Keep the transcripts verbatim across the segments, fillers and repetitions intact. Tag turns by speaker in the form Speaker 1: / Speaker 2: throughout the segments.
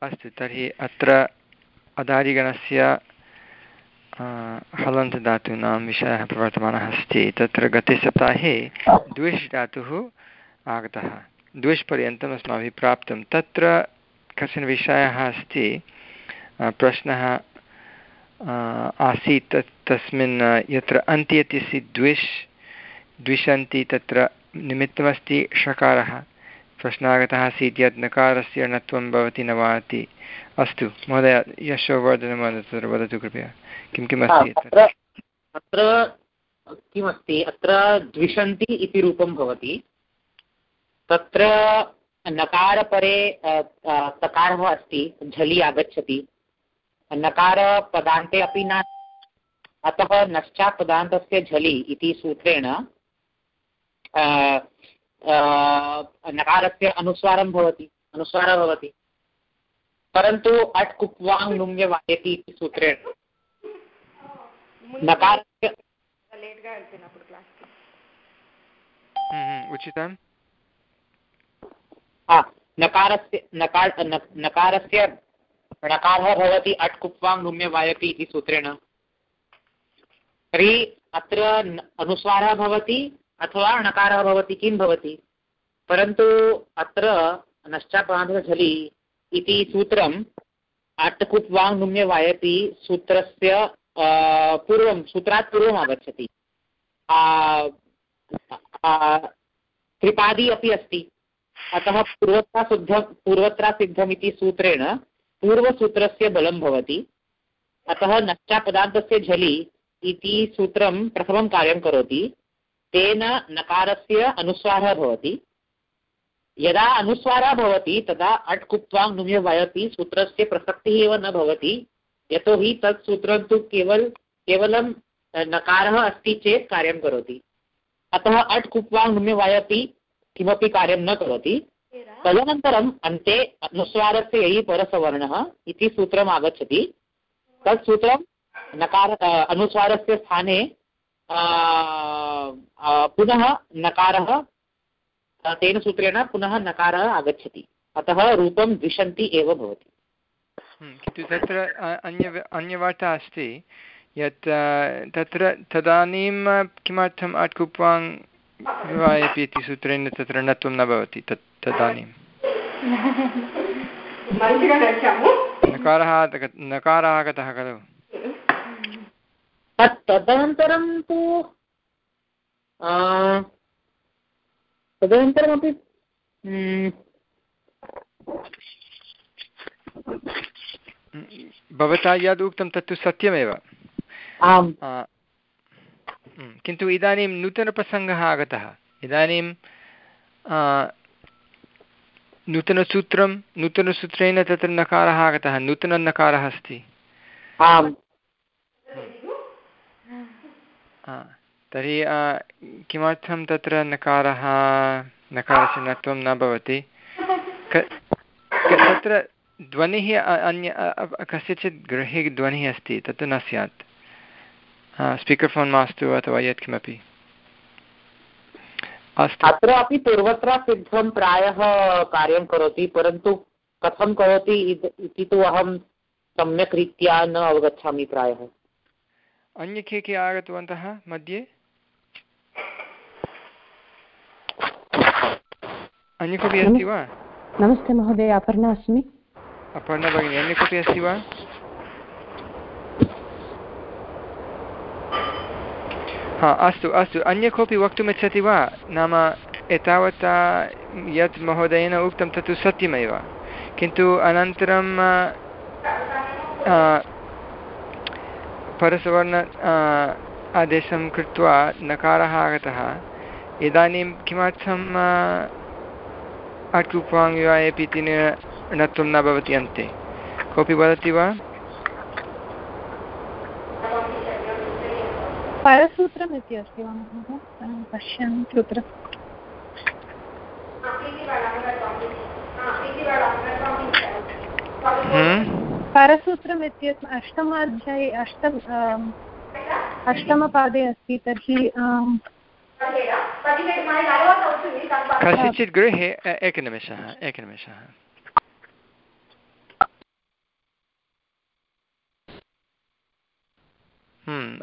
Speaker 1: अस्तु तर्हि अत्र अदादिगणस्य हलन्तधातूनां विषयः प्रवर्तमानः अस्ति। तत्र गते सप्ताहे द्विष् धातुः आगतः, द्विष् पर्यन्तम् अस्माभिः प्राप्तं। तत्र कश्चन विषयः अस्ति, प्रश्नः आसीत् तत् तस्मिन् यत्र अन्ति इत्यस्य द्विष् द्विषन्ति तत्र निमित्तमस्ति षकारः। प्रश्नः आगतः आसीत् यत् नकारस्य णत्वं भवति न वा इति। अस्तु महोदय यशोवर्धनं तत्र वदतु कृपया किं किम् अस्ति
Speaker 2: अत्र अत्र किमस्ति, अत्र द्विषन्ति इति रूपं भवति। तत्र नकारपरे तकारः अस्ति, झलि आगच्छति, नकारपदान्ते अपि न, अतः नश्चात् पदान्तस्य झलि इति सूत्रेण नकारस्य अनुस्वारं भवति, अनुस्वारः भवति। परन्तु अट् कुप्वाङ् नुम्य वायति इति सूत्रेण नकारस्य
Speaker 1: उचितं
Speaker 2: नकारस्य नकार नकारस्य णकारः भवति अट् कुप्वाङ् नुम्य वायति इति सूत्रेण। तर्हि अत्र अनुस्वारः भवति अथवा णकारः भवति, किं भवति? परन्तु अत्र नश्चापदान्तझलि इति सूत्रम् अट् कुप्वाङ् नुम्य वायति सूत्रस्य पूर्वं, सूत्रात् पूर्वम् आगच्छति। त्रिपादी अपि अस्ति, अतः पूर्वत्रा सिद्धं पूर्वत्रा सिद्धम् इति सूत्रेण पूर्वसूत्रस्य बलं भवति। अतः नश्चापदान्तस्य झलि इति सूत्रं प्रथमं कार्यं करोति, तेन नकारस्य अनुस्वारः भवति। यदा अनुस्वारः भवति तदा अट् कुप्वाङ् नुम्य वायति सूत्रस्य प्रसक्तिः एव न भवति, यतोहि तत् सूत्रं तु केवल केवलं नकारः अस्ति चेत् कार्यं करोति। अतः अट् कुप्वाङ् नुम्य वायति किमपि कार्यं न करोति। तदनन्तरम् अन्ते अनुस्वारस्य ययि परसवर्णः इति सूत्रम् आगच्छति। तत् सूत्रं नकार अनुस्वारस्य स्थाने पुनः नकारः, तेन सूत्रेण पुनः नकारः आगच्छति। अतः रूपं द्विषन्ति एव भवति।
Speaker 1: किन्तु तत्र अन्य अन्यवार्ता अस्ति यत् तत्र तदानीं किमर्थम् अट् कुप्वाङ् वायति इति सूत्रेण तत्र णत्वं न भवति। तत् तदानीं नकारः नकारः आगतः खलु।
Speaker 2: तदनन्तरं तु तदनन्तरमपि
Speaker 1: भवता यद् उक्तं तत्तु सत्यमेव।
Speaker 2: आम्,
Speaker 1: किन्तु इदानीं नूतनप्रसङ्गः आगतः। इदानीं नूतनसूत्रं नूतनसूत्रेण तत्र नकारः आगतः, नूतननकारः अस्ति।
Speaker 2: आम्,
Speaker 1: तर्हि किमर्थं तत्र नकारः नकारस्य णत्वं न भवति? तत्र ध्वनिः अन्य कस्यचित् गृहे ध्वनिः अस्ति, तत् न स्यात्। स्पीकर् फोन् मास्तु अथवा यत्किमपि। अस्तु,
Speaker 2: अत्र अपि पूर्वत्र सिद्धं प्रायः कार्यं करोति, परन्तु कथं करोति इति तु अहं सम्यक् रीत्या न अवगच्छामि प्रायः।
Speaker 1: अन्ये के के आगतवन्तः मध्ये? अन्य कोऽपि अस्ति वा?
Speaker 3: नमस्ते महोदय, अपर्णा अस्मि।
Speaker 1: अपर्णा भगिनी, अन्य कोऽपि अस्ति वा? हा, अस्तु अस्तु, अन्य कोऽपि वक्तुमिच्छति वा? नाम एतावता यत् महोदयेन उक्तं तत्तु सत्यमेव, किन्तु अनन्तरं परसवर्ण आदेशं कृत्वा नकारः आगतः। इदानीं किमर्थम् अट् कुप्वाङ् वायति इति णत्वं न भवति अन्ते? कोऽपि वदति वा?
Speaker 3: परसूत्रम् इति अस्ति वा महोदय? पश्यामि सूत्रं। परसूत्रम् इत्यस्य अष्टमाध्याये अष्टम अष्टमपादे अस्ति। तर्हि
Speaker 1: कस्यचित् गृहे एकनिमेषः एकनिमेषः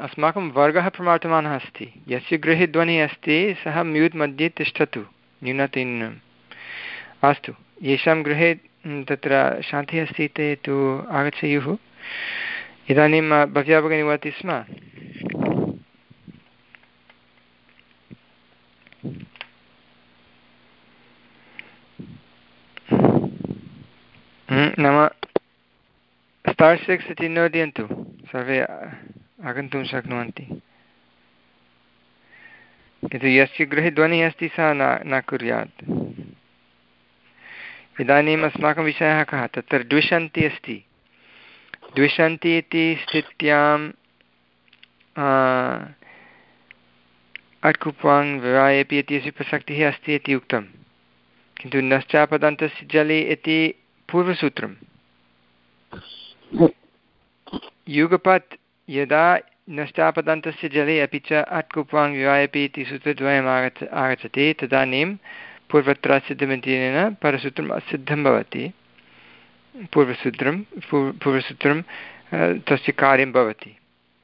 Speaker 1: अस्माकं वर्गः प्रवर्तमानः अस्ति, यस्य गृहे ध्वनिः अस्ति सः म्यूट् मध्ये तिष्ठतु न्यूनातिन्यूनम्। अस्तु, येषां गृहे तत्र शान्तिः अस्ति ते तु आगच्छेयुः। इदानीं भव्या भगिनी वदति स्म। नाम स्टार् सिक्स् इति नोदयन्तु, सर्वे आगन्तुं शक्नुवन्ति। किन्तु यस्य गृहे ध्वनिः अस्ति सः न न कुर्यात्। इदानीम् अस्माकं विषयः कः? तत्र द्विषन्ति अस्ति। द्विषन्ति इति स्थित्यां अट्कुप्वाङ् विवायेपि इत्यस्य प्रसक्तिः अस्ति इति उक्तं, किन्तु नश्चापदन्तस्य जलि इति पूर्वसूत्रं। युगपत् यदा नश्चापदन्तस्य जले अपि च अट्कुप्वाङ् विवायेपि इति सूत्रद्वयम् आगच्छ आगच्छति तदानीं पूर्वत्र सिद्धमित्यनेन परसूत्रम् असिद्धं भवति। पूर्वसूत्रं पूर्वसूत्रं तस्य कार्यं भवति।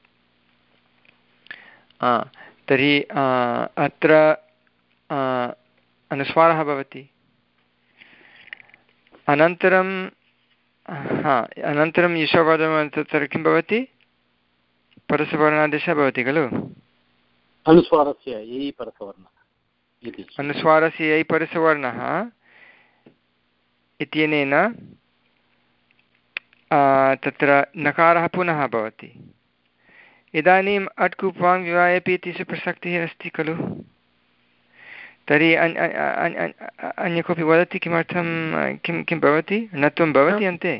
Speaker 1: तर्हि अत्र अनुस्वारः भवति। अनन्तरं हा अनन्तरं यशोवर्धनं तत्र किं भवति? परसवर्णादेशः भवति खलु?
Speaker 4: अनुस्वारस्य यै परसवर्णः इति।
Speaker 1: अनुस्वारस्य यै परसवर्णः इत्यनेन तत्र नकारः पुनः भवति। इदानीम् अट्कुप्वाङ् विवायेपि इत्यस्य प्रसक्तिः अस्ति खलु? तर्हि अन्य कोऽपि वदति किमर्थं किं किं भवति? णत्वं भवति अन्ते?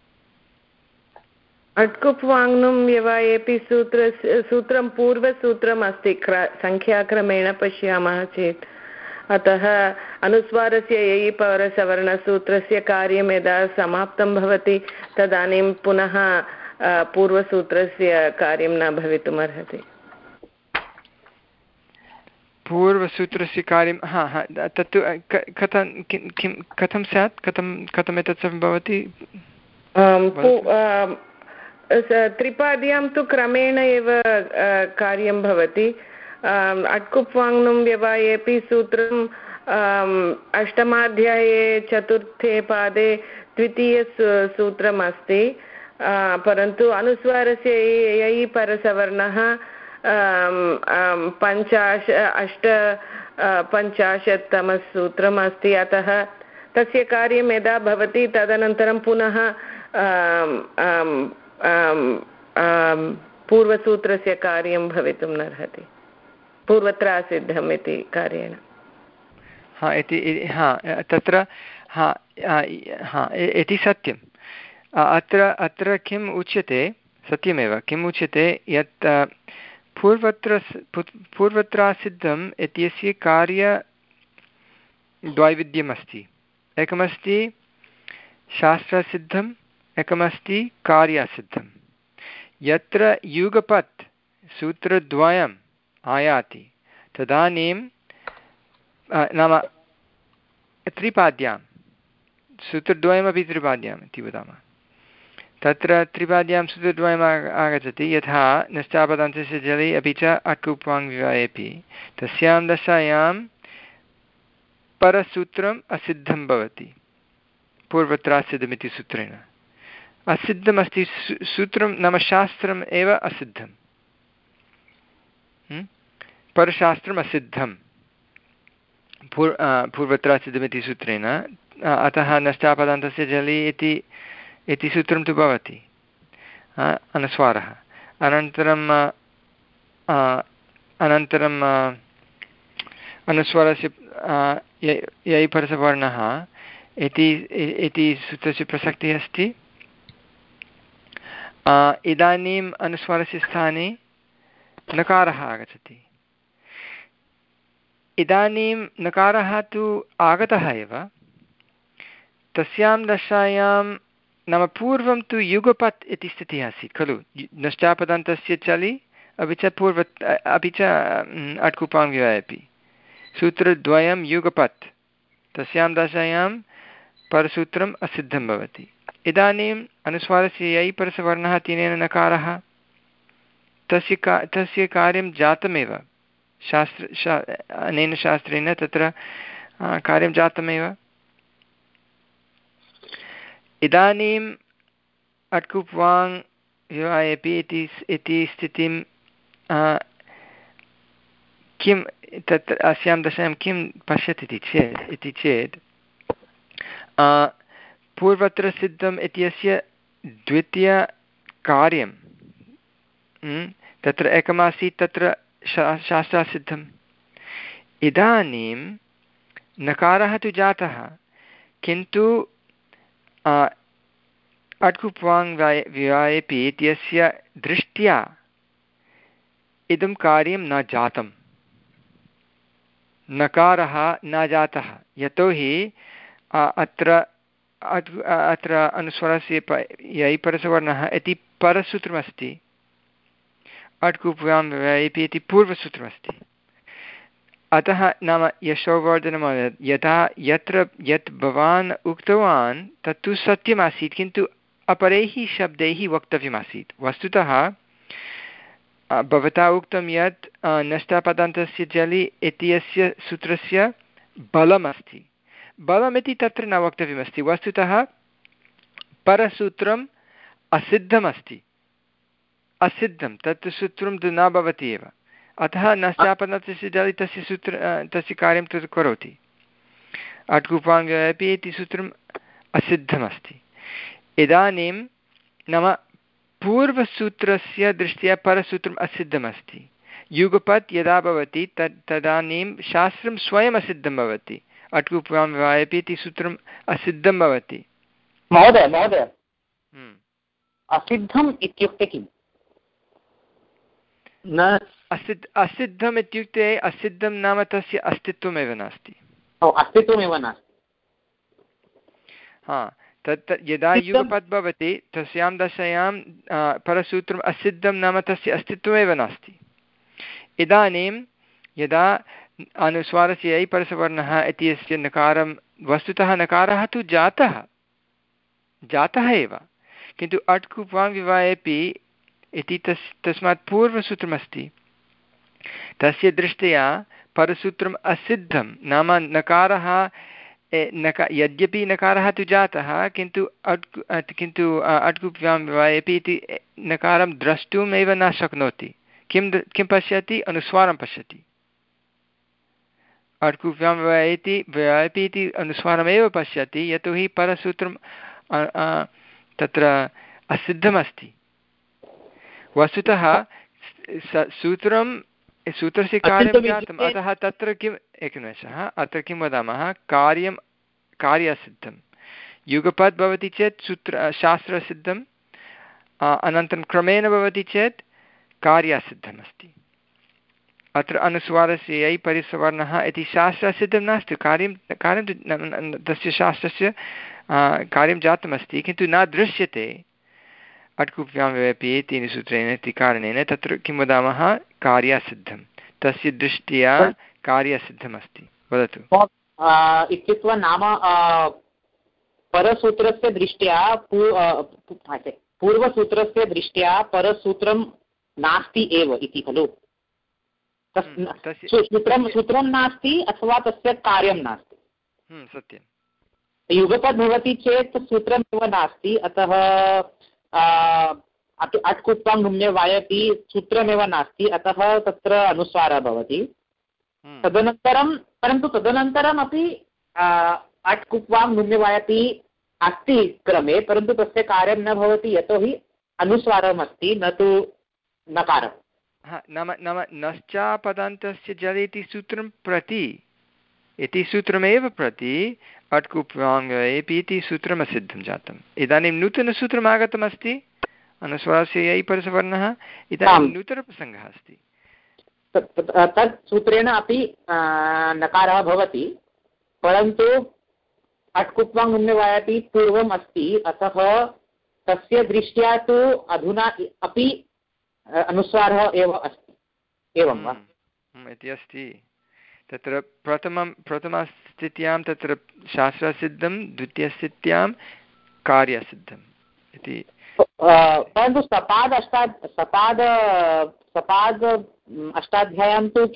Speaker 5: अट्कुप्वाङ्नुं व्यवायेपि सूत्र सूत्रं पूर्वसूत्रम् अस्ति सङ्ख्याक्रमेण पश्यामः चेत्, अतः अनुस्वारस्य यै परसवर्णसूत्रस्य कार्यं यदा समाप्तं भवति तदानीं पुनः पूर्वसूत्रस्य कार्यं न भवितुमर्हति।
Speaker 1: पूर्वसूत्रस्य कार्यं हा हा तत्तु कथं किं कथं स्यात्? कथं कथम् एतत् सर्वं भवति?
Speaker 5: त्रिपाद्यां तु क्रमेण एव कार्यं भवति। अट्कुप्वाङ्नुं व्यवायेपि सूत्रम् अष्टमाध्याये चतुर्थे पादे द्वितीयसूत्रम् अस्ति, परन्तु अनुस्वारस्य यै परसवर्णः पञ्चाश अष्ट पञ्चाशत्तमसूत्रम् अस्ति। अतः तस्य कार्यं यदा भवति तदनन्तरं पुनः पूर्वसूत्रस्य कार्यं भवितुं नर्हति, पूर्वत्र सिद्धम् इति कार्येण।
Speaker 1: हा इति हा तत्र हा हा इति सत्यम्। अत्र अत्र किम् उच्यते? सत्यमेव किम् उच्यते यत् पूर्वत्र पूर्वत्र सिद्धम् इत्यस्य कार्यद्वैविध्यमस्ति। एकमस्ति शास्त्रसिद्धम्, एकमस्ति कार्यसिद्धम्। यत्र युगपत् सूत्रद्वयम् आयाति तदानीं नाम त्रिपाद्यां सूत्रद्वयमपि त्रिपाद्याम् इति वदामः। तत्र त्रिपाद्यां सूत्रद्वयम् आगच्छति, यथा नश्चापदन्तस्य जले अपि च अट्कुप्वाङ् विवायेपि। तस्यां दशायां परसूत्रम् असिद्धं भवति पूर्वत्र असिद्धमिति सूत्रेण। असिद्धमस्ति सूत्रं नाम शास्त्रम् एव असिद्धं, परशास्त्रम् असिद्धं पूर् पूर्वत्र असिद्धमिति सूत्रेण। अतः नश्चापदान्तस्य जलि इति इति सूत्रं तु भवति अनुस्वारः। अनन्तरं अनन्तरम् अनुस्वारस्य यै परसवर्णः इति इति सूत्रस्य प्रसक्तिः अस्ति। इदानीम् अनुस्वारस्य स्थाने नकारः आगच्छति। इदानीं नकारः तु आगतः एव। तस्यां दशायां नाम पूर्वं तु युगपत् इति स्थितिः आसीत् खलु? नश्चापदान्तस्य चलि अपि च पूर्व अपि च अट्कुप्वाङ् विवायेपि सूत्रद्वयं युगपत्। तस्यां दशायां परसूत्रम् असिद्धं भवति। इदानीम् अनुस्वारस्य यै परसवर्णः तेन नकारः तस्य का तस्य कार्यं जातमेव शास्त्र शा अनेन शास्त्रेण तत्र कार्यं जातमेव। इदानीम् अट्कुप् वाङ् युवायपि इति इति स्थितिं किं तत्र अस्यां दशायां किं पश्यति चेत् इति चेत् पूर्वत्र सिद्धम् इत्यस्य द्वितीयकार्यं तत्र एकमासीत् तत्र शा शास्त्रासिद्धम्। इदानीं नकारः तु जातः किन्तु अट्कुप् वाङ् व्यायपि इत्यस्य दृष्ट्या इदं कार्यं न जातं, नकारः न जातः, यतोहि अत्र अत्र अनुस्वारस्य प यै परसवर्णः इति परसूत्रमस्ति, अट्कुप् वाङ् व्यायपि इति पूर्वसूत्रमस्ति। अतः नाम यशोवर्धनं यथा यत्र यत् भवान् उक्तवान् तत्तु सत्यमासीत् किन्तु अपरैः शब्दैः वक्तव्यमासीत्। वस्तुतः भवता उक्तं यत् नष्टापदान्तस्य जलि इत्यस्य सूत्रस्य बलमस्ति, बलमिति तत्र न वक्तव्यमस्ति। वस्तुतः परसूत्रम् असिद्धमस्ति, असिद्धं तत् सूत्रं तु न भवति एव, अतः नष्टापदान्तस्य जलि तस्य सूत्र तस्य कार्यं तत् करोति। अट्कुप् वाङ् व्यायपि इति सूत्रम् असिद्धमस्ति। इदानीं नाम पूर्वसूत्रस्य दृष्ट्या परसूत्रम् असिद्धमस्ति। युगपत् यदा भवति तद् तदानीं शास्त्रं स्वयम् असिद्धं भवति, अट्कुप् वाङ् व्यायपि इति सूत्रम् असिद्धं भवति।
Speaker 2: महोदय महोदय असिद्धम् इत्युक्ते किम्?
Speaker 4: न
Speaker 1: असिद्ध असिद्धम् इत्युक्ते असिद्धं नाम तस्य अस्तित्वमेव नास्ति।
Speaker 2: अस्तित्वमेव नास्ति।
Speaker 1: हा, तत् यदा युगपत् भवति तस्यां दशायां परसूत्रम् असिद्धं नाम तस्य अस्तित्वमेव नास्ति। इदानीं यदा अनुस्वारस्य यै परसवर्णः इत्यस्य नकारं वस्तुतः नकारः तु जातः जातः एव, किन्तु अट्कुप् वाङ् व्यायपि इति तस् तस्मात् पूर्वसूत्रमस्ति, तस्य दृष्ट्या परसूत्रम् असिद्धं नाम नकारः नक यद्यपि नकारः तु जातः किन्तु अट्कु किन्तु अट्कुप् वाङ् व्यायपि इति नकारं द्रष्टुमेव न शक्नोति। किं किं पश्यति? अनुस्वारं पश्यति। अट्कुप् वाङ् व्यायति व्यायपि इति अनुस्वारमेव पश्यति, यतोहि परसूत्रं तत्र असिद्धमस्ति। वस्तुतः सूत्रं सूत्रस्य कार्यं जातम्, अतः तत्र किम् एकनिमेषः अत्र किं वदामः, कार्यं कार्यासिद्धं। युगपत् भवति चेत् सूत्र शास्त्रसिद्धम्, अनन्तरं क्रमेण भवति चेत् कार्यासिद्धमस्ति। अत्र अनुस्वारस्य यै परिसवर्णः इति शास्त्रसिद्धं नास्ति, कार्यं कार्यं तस्य शास्त्रस्य कार्यं जातमस्ति किन्तु न दृश्यते। अट्कुप् वाङ् व्यायपि तेन सूत्रेण इति कारणेन तत्र किं वदामः, कार्यासिद्धं, तस्य दृष्ट्या कार्यासिद्धमस्ति। वदतु।
Speaker 2: इत्युक्त्वा नाम परसूत्रस्य दृष्ट्या पूर्वसूत्रस्य दृष्ट्या परसूत्रं नास्ति एव इति खलु? सूत्रं सूत्रं नास्ति अथवा तस्य कार्यं नास्ति।
Speaker 1: सत्यं।
Speaker 2: युगपत् भवति चेत् सूत्रमेव नास्ति, अतः अट्कुप् वाङ् व्यायपि सूत्रमेव नास्ति, अतः तत्र अनुस्वारः भवति। तदनन्तरं परन्तु तदनन्तरमपि अट्कुप् वाङ् व्यायपि अस्ति क्रमे, परन्तु तस्य कार्यं न भवति यतोहि अनुस्वारमस्ति न तु नकारः।
Speaker 1: नाम नाम नश्चापदान्तस्य जले इति सूत्रं प्रति इति सूत्रमेव प्रति अट्कुप् वाङ् व्यायपि इति सूत्रम् असिद्धं जातम्। इदानीं नूतनसूत्रम् आगतमस्ति, अनुस्वारस्य यै परसवर्णः, इदानीं नूतनप्रसङ्गः अस्ति।
Speaker 2: तत् सूत्रेण अपि नकारः भवति, परन्तु अट्कुप् वाङ् व्यायपि पूर्वम् अस्ति, अतः तस्य दृष्ट्या तु अधुना अपि अनुस्वारः एव अस्ति। एवं वा?
Speaker 1: इति अस्ति। तत्र प्रथमं प्रथमस्थित्यां तत्र शास्त्रसिद्धं, द्वितीयस्थित्यां कार्यसिद्धम् इति
Speaker 2: परन्तु सपाद अष्टा सपाद सपाद अष्टाध्याय्यां तु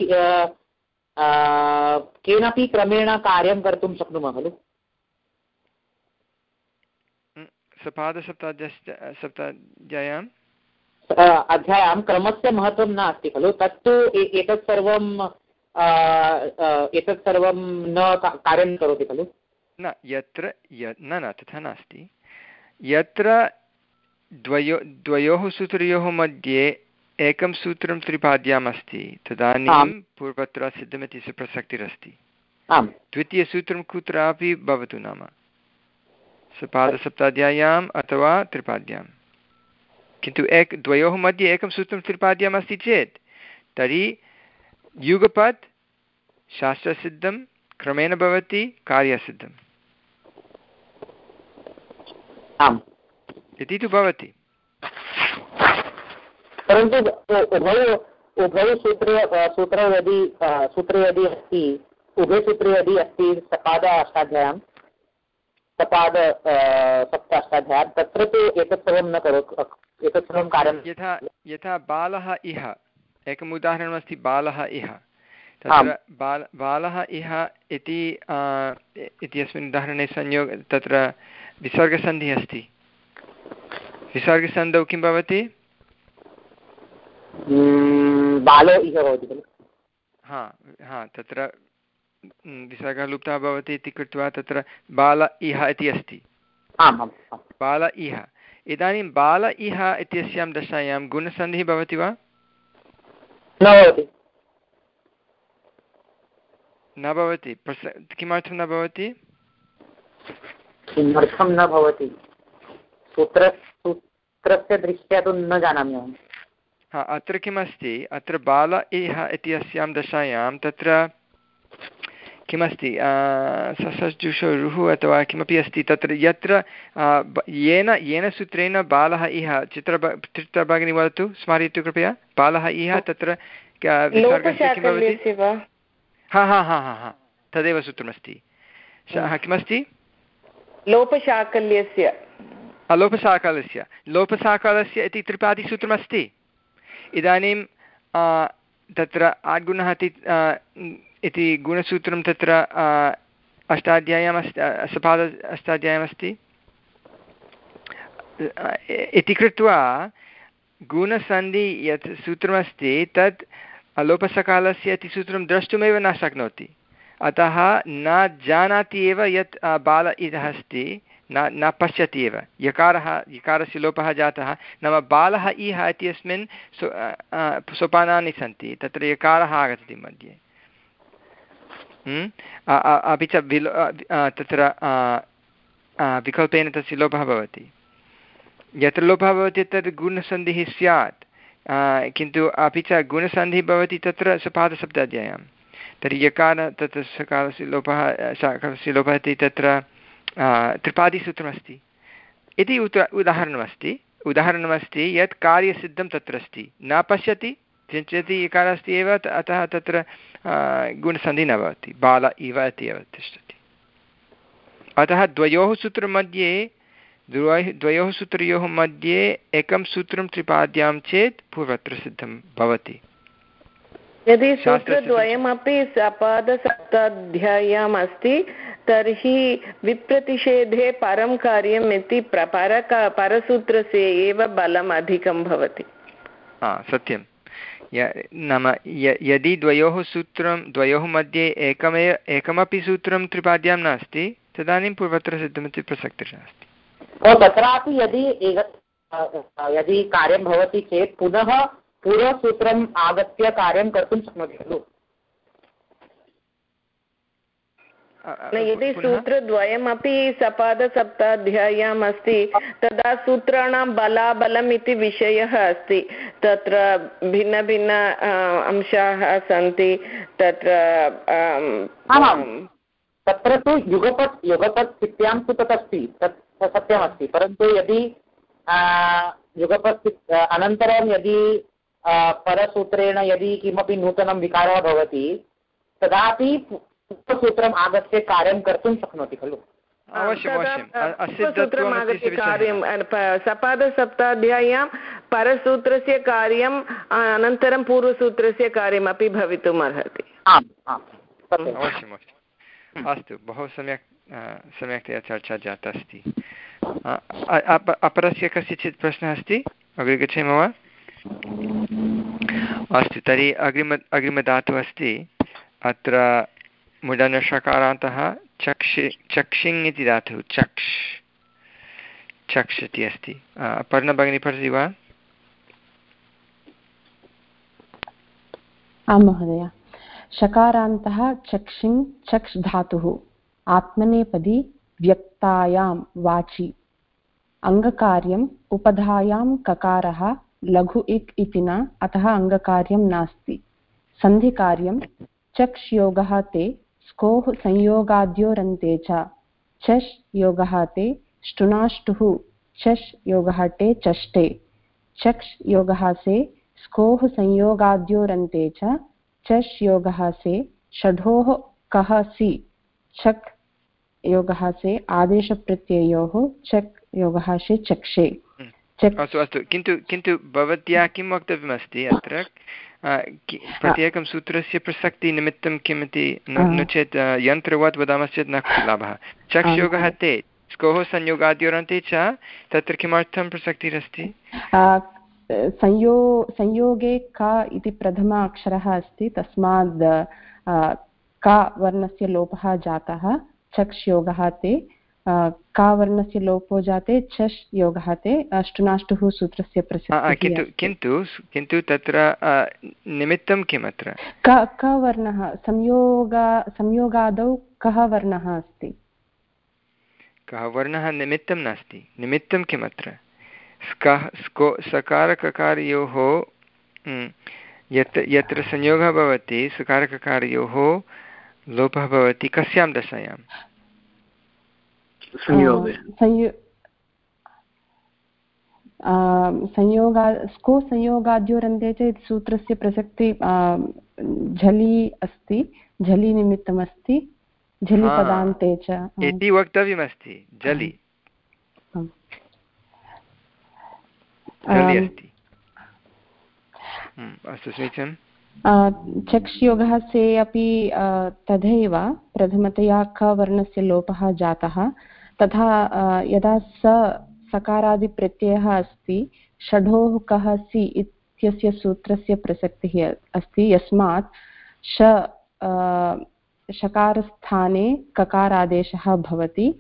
Speaker 2: केनापि क्रमेण कार्यं कर्तुं शक्नुमः खलु।
Speaker 1: सपादसप्ताध्याय सप्ताध्याय्याम्
Speaker 2: अध्यायां क्रमस्य महत्त्वं नास्ति खलु। तत्तु एतत् सर्वं एतत् सर्वं न कार्यं करोति खलु।
Speaker 1: न यत्र न न तथा नास्ति। यत्र द्वयो द्वयोः सूत्रयोः मध्ये एकं सूत्रं त्रिपाद्याम् अस्ति तदानीं पूर्वत्र सिद्धमिति प्रसक्तिरस्ति। द्वितीयसूत्रं कुत्रापि भवतु नाम सपादसप्ताध्याय्याम् अथवा त्रिपाद्यां, किन्तु एक द्वयोः मध्ये एकं सूत्रं त्रिपाद्याम् अस्ति चेत् तर्हि युगपत् शास्त्रसिद्धं क्रमेण भवति कार्यसिद्धम् इति तु भवति।
Speaker 2: परन्तु उभयोः उभयोः सूत्रे सूत्रौ यदि सूत्रे यदि अस्ति उभे सूत्रे यदि अस्ति सपाद अष्टाध्याय्यां सपाद सप्त अष्टाध्याय्यां तत्र तु एतत् सर्वं न करोतु एतत् सर्वं कार्यं
Speaker 1: यथा यथा बालः इह एकम् उदाहरणमस्ति बालः इह तत्र बाल बालः इह इति इत्यस्मिन् उदाहरणे संयोग तत्र विसर्गसन्धिः अस्ति। विसर्गसन्धौ किं भवति?
Speaker 2: बालो इह भवति खलु।
Speaker 1: हा हा तत्र विसर्गः लुप्तः भवति इति कृत्वा तत्र बाल इह इति अस्ति। बाल इह इदानीं बाल इह इत्यस्यां दशायां गुणसन्धिः भवति वा?
Speaker 2: न भवति।
Speaker 1: न भवति। प्रस किमर्थं न भवति?
Speaker 2: किमर्थं न भवति सूत्र सूत्रस्य दृष्ट्या तु न जानामि अहं।
Speaker 1: हा अत्र किमस्ति अत्र बाल इह इत्यस्यां दशायां तत्र किमस्ति ससजुषरुः अथवा किमपि अस्ति तत्र यत्र येन येन सूत्रेण बालः इह चित्र चित्रभगिनी वदतु स्मारयतु कृपया। बालः इह तत्र विसर्गस्य किं भवति? हा हा हा हा हा तदेव सूत्रमस्ति। किमस्ति?
Speaker 5: लोपशाकल्यस्य
Speaker 1: लोपसाकालस्य लोपसाकालस्य इति त्रिपादिसूत्रमस्ति। इदानीं तत्र आद्गुणः इति गुणसूत्रं तत्र अष्टाध्याय्यामस्ति सपाद अष्टाध्याय्यामस्ति इति कृत्वा गुणसन्धि यत् सूत्रमस्ति तत् लोपसकालस्य इति सूत्रं द्रष्टुमेव न शक्नोति। अतः न जानाति एव यत् बाल इतः अस्ति न न पश्यति एव। यकारः यकारस्य लोपः जातः नाम बालः इह इत्यस्मिन् सो सोपानानि सन्ति तत्र यकारः आगच्छति मध्ये। अपि च विलो तत्र विकल्पेन तस्य लोपः भवति। यत्र लोपः भवति तत्र गुणसन्धिः स्यात् किन्तु अपि च गुणसन्धिः भवति तत्र सपादसप्ताध्याय्यां। तर्हि यकार तत्र सकारस्य लोपः सकारस्य लोपः इति तत्र त्रिपादिसूत्रमस्ति इति उत उदाहरणमस्ति उदाहरणमस्ति यत् कार्यसिद्धं तत्र अस्ति। न पश्यति चिन्तयति यकारः अस्ति एव अतः तत्र गुणसन्धिः न भवति बाल इव इति एव तिष्ठति। अतः द्वयोः सूत्रमध्ये द्वयोः द्वयोः सूत्रयोः मध्ये एकं सूत्रं त्रिपाद्यां चेत् पूर्वत्र सिद्धं भवति।
Speaker 5: यदि सूत्रद्वयमपि सपादसप्ताध्याय्याम् अस्ति तर्हि विप्रतिषेधे परं कार्यम् इति परक परसूत्रस्य एव बलम् अधिकं भवति।
Speaker 1: सत्यं नाम यदि द्वयोः सूत्रं द्वयोः मध्ये एकमेव एकमपि सूत्रं त्रिपाद्यां नास्ति तदानीं पूर्वत्र सिद्धमिति प्रसक्तिर्नास्ति।
Speaker 2: तत्रापि यदि यदि कार्यं भवति चेत् पुनः पूर्वसूत्रम् आगत्य कार्यं कर्तुं शक्नोति खलु।
Speaker 5: यदि सूत्रद्वयमपि सपादसप्ताध्याय्याम् अस्ति तदा सूत्राणां बलाबलम् इति विषयः अस्ति। तत्र भिन्नभिन्न अंशाः सन्ति। तत्र
Speaker 2: तत्र तु युगपत् युगपत् स्थित्यां तु तत् अस्ति तत् सत्यमस्ति। परन्तु यदि युगपत् अनन्तरं यदि परसूत्रेण यदि किमपि नूतनं विकारः भवति तदापि सूत्रम् आगत्य कार्यं कर्तुं शक्नोति खलु।
Speaker 5: सूत्रम् आगत्य कार्यं सपादसप्ताध्याय्यां परसूत्रस्य कार्यम् अनन्तरं पूर्वसूत्रस्य कार्यमपि भवितुम् अर्हति।
Speaker 1: अवश्यम् अवश्यम्। अस्तु, बहु सम्यक् सम्यक्तया चर्चा जाता अस्ति। अपरस्य कस्यचित् प्रश्नः अस्ति? अग्रे गच्छेम वा? अस्तु, तर्हि अग्रिम अग्रिमधातुः अस्ति अत्र मुडनषकारान्तः चक्षि चक्षिङ् इति धातुः चक्ष् चक्ष् इति अस्ति। पर्णभगिनी पठति वा?
Speaker 6: आं महोदय। शकारान्तः चक्षिङ् चक्ष् धातुः आत्मनेपदी व्यक्तायां वाचि अङ्गकार्यम् उपधायां ककारः लघु इक् इति न, अतः अङ्गकार्यं नास्ति। सन्धिकार्यं चक्ष् योगः ते स्कोः संयोगाद्योरन्ते च चष् योगः ते ष्टुनाष्टुः चष् योगः टे चष्टे चक्ष् योगः से स्कोः संयोगाद्योरन्ते च चष् योगः से षढोः कः सि चक् योगः से आदेशप्रत्ययोः चक् योगः से चक्षे।
Speaker 1: अस्तु अस्तु, किन्तु किन्तु भवत्या किं वक्तव्यमस्ति अत्र? प्रत्येकं सूत्रस्य प्रसक्तिनिमित्तं किमिति, नो चेत् यन्त्रवत् वदामश्चेत् न कोऽपि लाभः। चक्षुयोगः ते स्कोः संयोगाद्योरन्ते च, तत्र किमर्थं प्रसक्तिरस्ति?
Speaker 6: संयो संयोगे क इति प्रथम अक्षरः अस्ति, तस्मात् क वर्णस्य लोपः जातः। चक्ष् योगः ते का वर्णस्य लोपो जाते चष् योगः ते अष्टुनाष्टुः सूत्रस्य प्रसक्तिः।
Speaker 1: किन्तु किन्तु किन्तु तत्र निमित्तं किम् अत्र?
Speaker 6: क क वर्णः संयोग संयोगादौ कः वर्णः अस्ति?
Speaker 1: कः वर्णः निमित्तं नास्ति। निमित्तं किम् अत्र? स्कः स्को सकारककारयोः यत् यत्र संयोगः भवति सकारककारयोः लोपः भवति कस्यां दशायां?
Speaker 4: संयोगे।
Speaker 6: संयोगा स्को संयोगाद्योरन्ते च इति सूत्रस्य प्रसक्ति झलि अस्ति, झलि निमित्तमस्ति, झलि पदान्ते च
Speaker 1: इति वक्तव्यमस्ति। झलि झलि अस्ति। अस्तु, समीचीनं।
Speaker 6: चक्ष् योगः से अपि तथैव प्रथमतया क वर्णस्य लोपः जातः, तथा यदा स सकारादिप्रत्ययः अस्ति षढोः कः सि इत्यस्य सूत्रस्य प्रसक्तिः अस्ति, यस्मात् श शकारस्थाने ककारादेशः भवति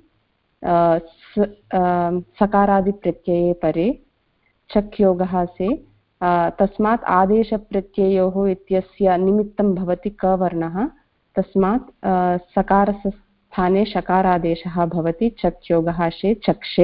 Speaker 6: सकारादिप्रत्यये परे। चक् योगः से तस्मात् आदेशप्रत्ययोः इत्यस्य निमित्तं भवति क वर्णः, तस्मात् सकारस्य स्थाने शकारादेशः भवति चक् योगः से चक्षे।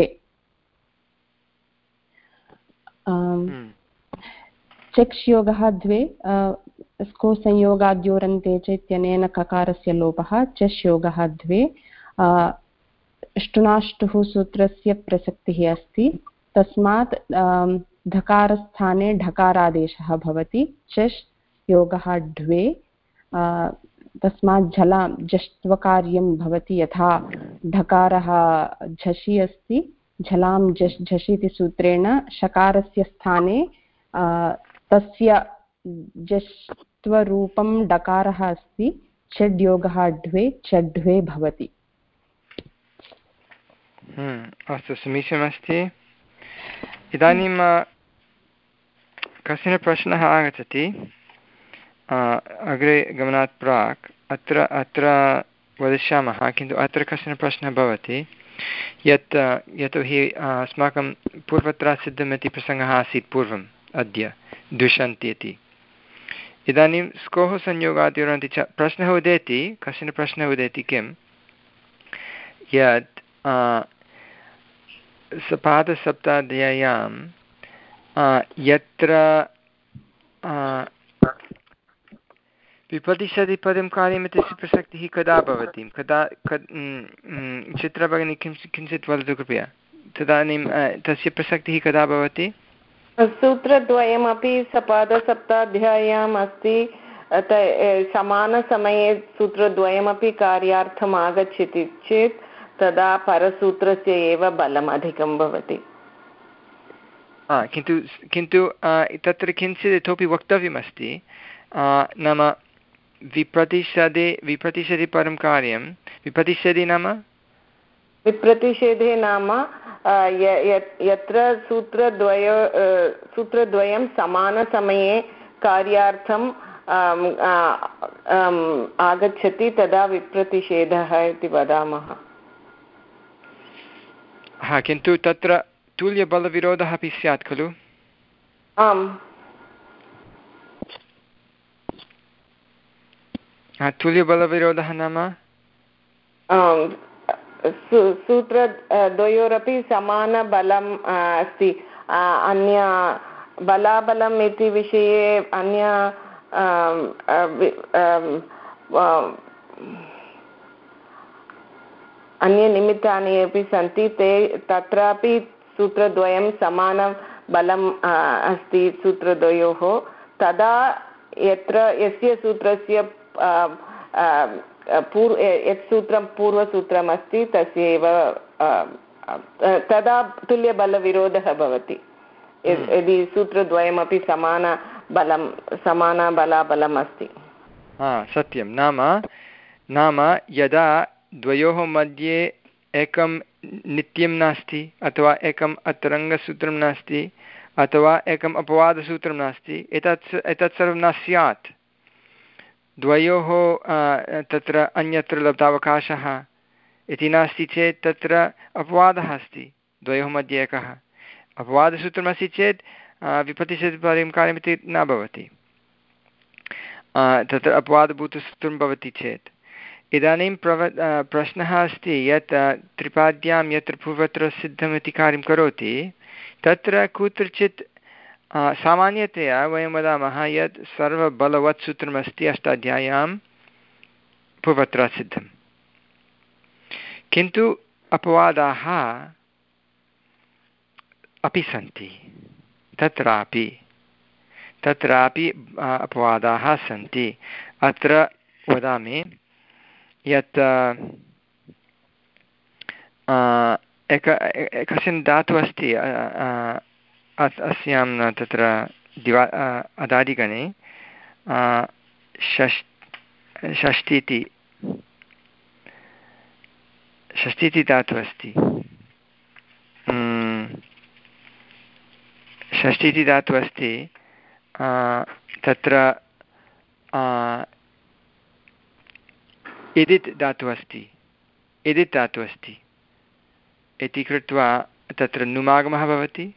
Speaker 6: चक्ष् योगः द्वे स्को संयोगाद्योरन्ते च इत्यनेन ककारस्य लोपः। चष् योगः द्वे अष्टुनाष्टुः सूत्रस्य प्रसक्तिः अस्ति, तस्मात् धकारस्थाने ढकारादेशः भवति। चष् योगः द्वे तस्मात् झला झष्ट्वकार्यं भवति, यथा ढकारः झषि अस्ति, झलां झष् झषि इति सूत्रेण शकारस्य स्थाने तस्य झष्ट्वरूपं डकारः अस्ति। षड् योगः द्वे षड्वे भवति।
Speaker 1: अस्तु, समीचीनमस्ति। इदानीं कश्चन प्रश्नः आगच्छति अग्रे गमनात् प्राक्। अत्र अत्र वदिष्यामः, किन्तु अत्र कश्चन प्रश्नः भवति यत् यतोहि अस्माकं पूर्वत्र सिद्धमिति प्रसङ्गः आसीत् पूर्वम् अद्य द्विषन्ति इति। इदानीं स्कोः संयोगाद्योरन्ति च प्रश्नः उदेति, कश्चन प्रश्नः उदेति किं यत् सपादसप्ताध्याय्यां यत्र विपदिशदिपदं कार्यम् इत्यस्य प्रसक्तिः कदा भवति? कदा चित्रभगिनी किं किञ्चित् वदतु कृपया। तदानीं तस्य प्रसक्तिः कदा भवति?
Speaker 5: सूत्रद्वयमपि सपादसप्ताध्याय्याम् अस्ति, समानसमये सूत्रद्वयमपि कार्यार्थम् आगच्छति चेत् तदा परसूत्रस्य एव बलम् अधिकं भवति।
Speaker 1: किन्तु किन्तु तत्र किञ्चित् इतोपि वक्तव्यमस्ति, नाम विप्रतिषदे विप्रतिषदि परं कार्यं विप्रतिषदि नाम
Speaker 5: विप्रतिषेधे नाम यत्र सूत्रद्वय सूत्रद्वयं समानसमये कार्यार्थं आगच्छति तदा विप्रतिषेधः इति वदामः।
Speaker 1: हा, किन्तु तत्र तुल्यबलविरोधः अपि स्यात् खलु?
Speaker 5: आम्,
Speaker 1: तुल्यबलविरोधः नाम
Speaker 5: सूत्र द्वयोरपि समानबलम् अस्ति। अन्य बलाबलम् इति विषये अन्य अन्यनिमित्तानि अपि सन्ति, ते तत्रापि सूत्रद्वयं समानबलम् अस्ति सूत्रद्वयोः। तदा यत्र यस्य सूत्रस्य पूर्व यत् सूत्रं पूर्वसूत्रम् अस्ति तस्य एव तदा तुल्यबलविरोधः भवति, यदि सूत्रद्वयमपि समानबलं समानबलाबलम् अस्ति।
Speaker 1: हा, सत्यं। नाम नाम यदा द्वयोः मध्ये एकं नित्यं नास्ति अथवा एकम् अतरङ्गसूत्रं नास्ति अथवा एकम् अपवादसूत्रं नास्ति, एतत् एतत् सर्वं न स्यात्। द्वयोः तत्र अन्यत्र लब्धावकाशः इति नास्ति चेत् तत्र अपवादः अस्ति, द्वयोः मध्ये एकः अपवादसूत्रमस्ति चेत् विप्रतिषेधपरं कार्यमिति न भवति, तत्र अपवादभूतसूत्रं भवति चेत्। इदानीं प्रव प्रश्नः अस्ति यत् त्रिपाद्यां यत्र पूर्वत्र सिद्धमिति कार्यं करोति तत्र कुत्रचित् सामान्यतया वयं वदामः यत् सर्वबलवत् सूत्रमस्ति अष्टाध्याय्यां पूर्वत्र सिद्धं, किन्तु अपवादाः अपि सन्ति, तत्रापि तत्रापि अपवादाः सन्ति। अत्र वदामि यत् एक कश्चन धातुः अस्ति अस्यां तत्र दिवा अदादिगणे षष् षष्ठीति षष्ठीति धातुः अस्ति। षष्ठीति धातुः अस्ति, तत्र इदित् धातुः अस्ति इदित् धातुः अस्ति इति कृत्वा तत्र नुमागमः भवति।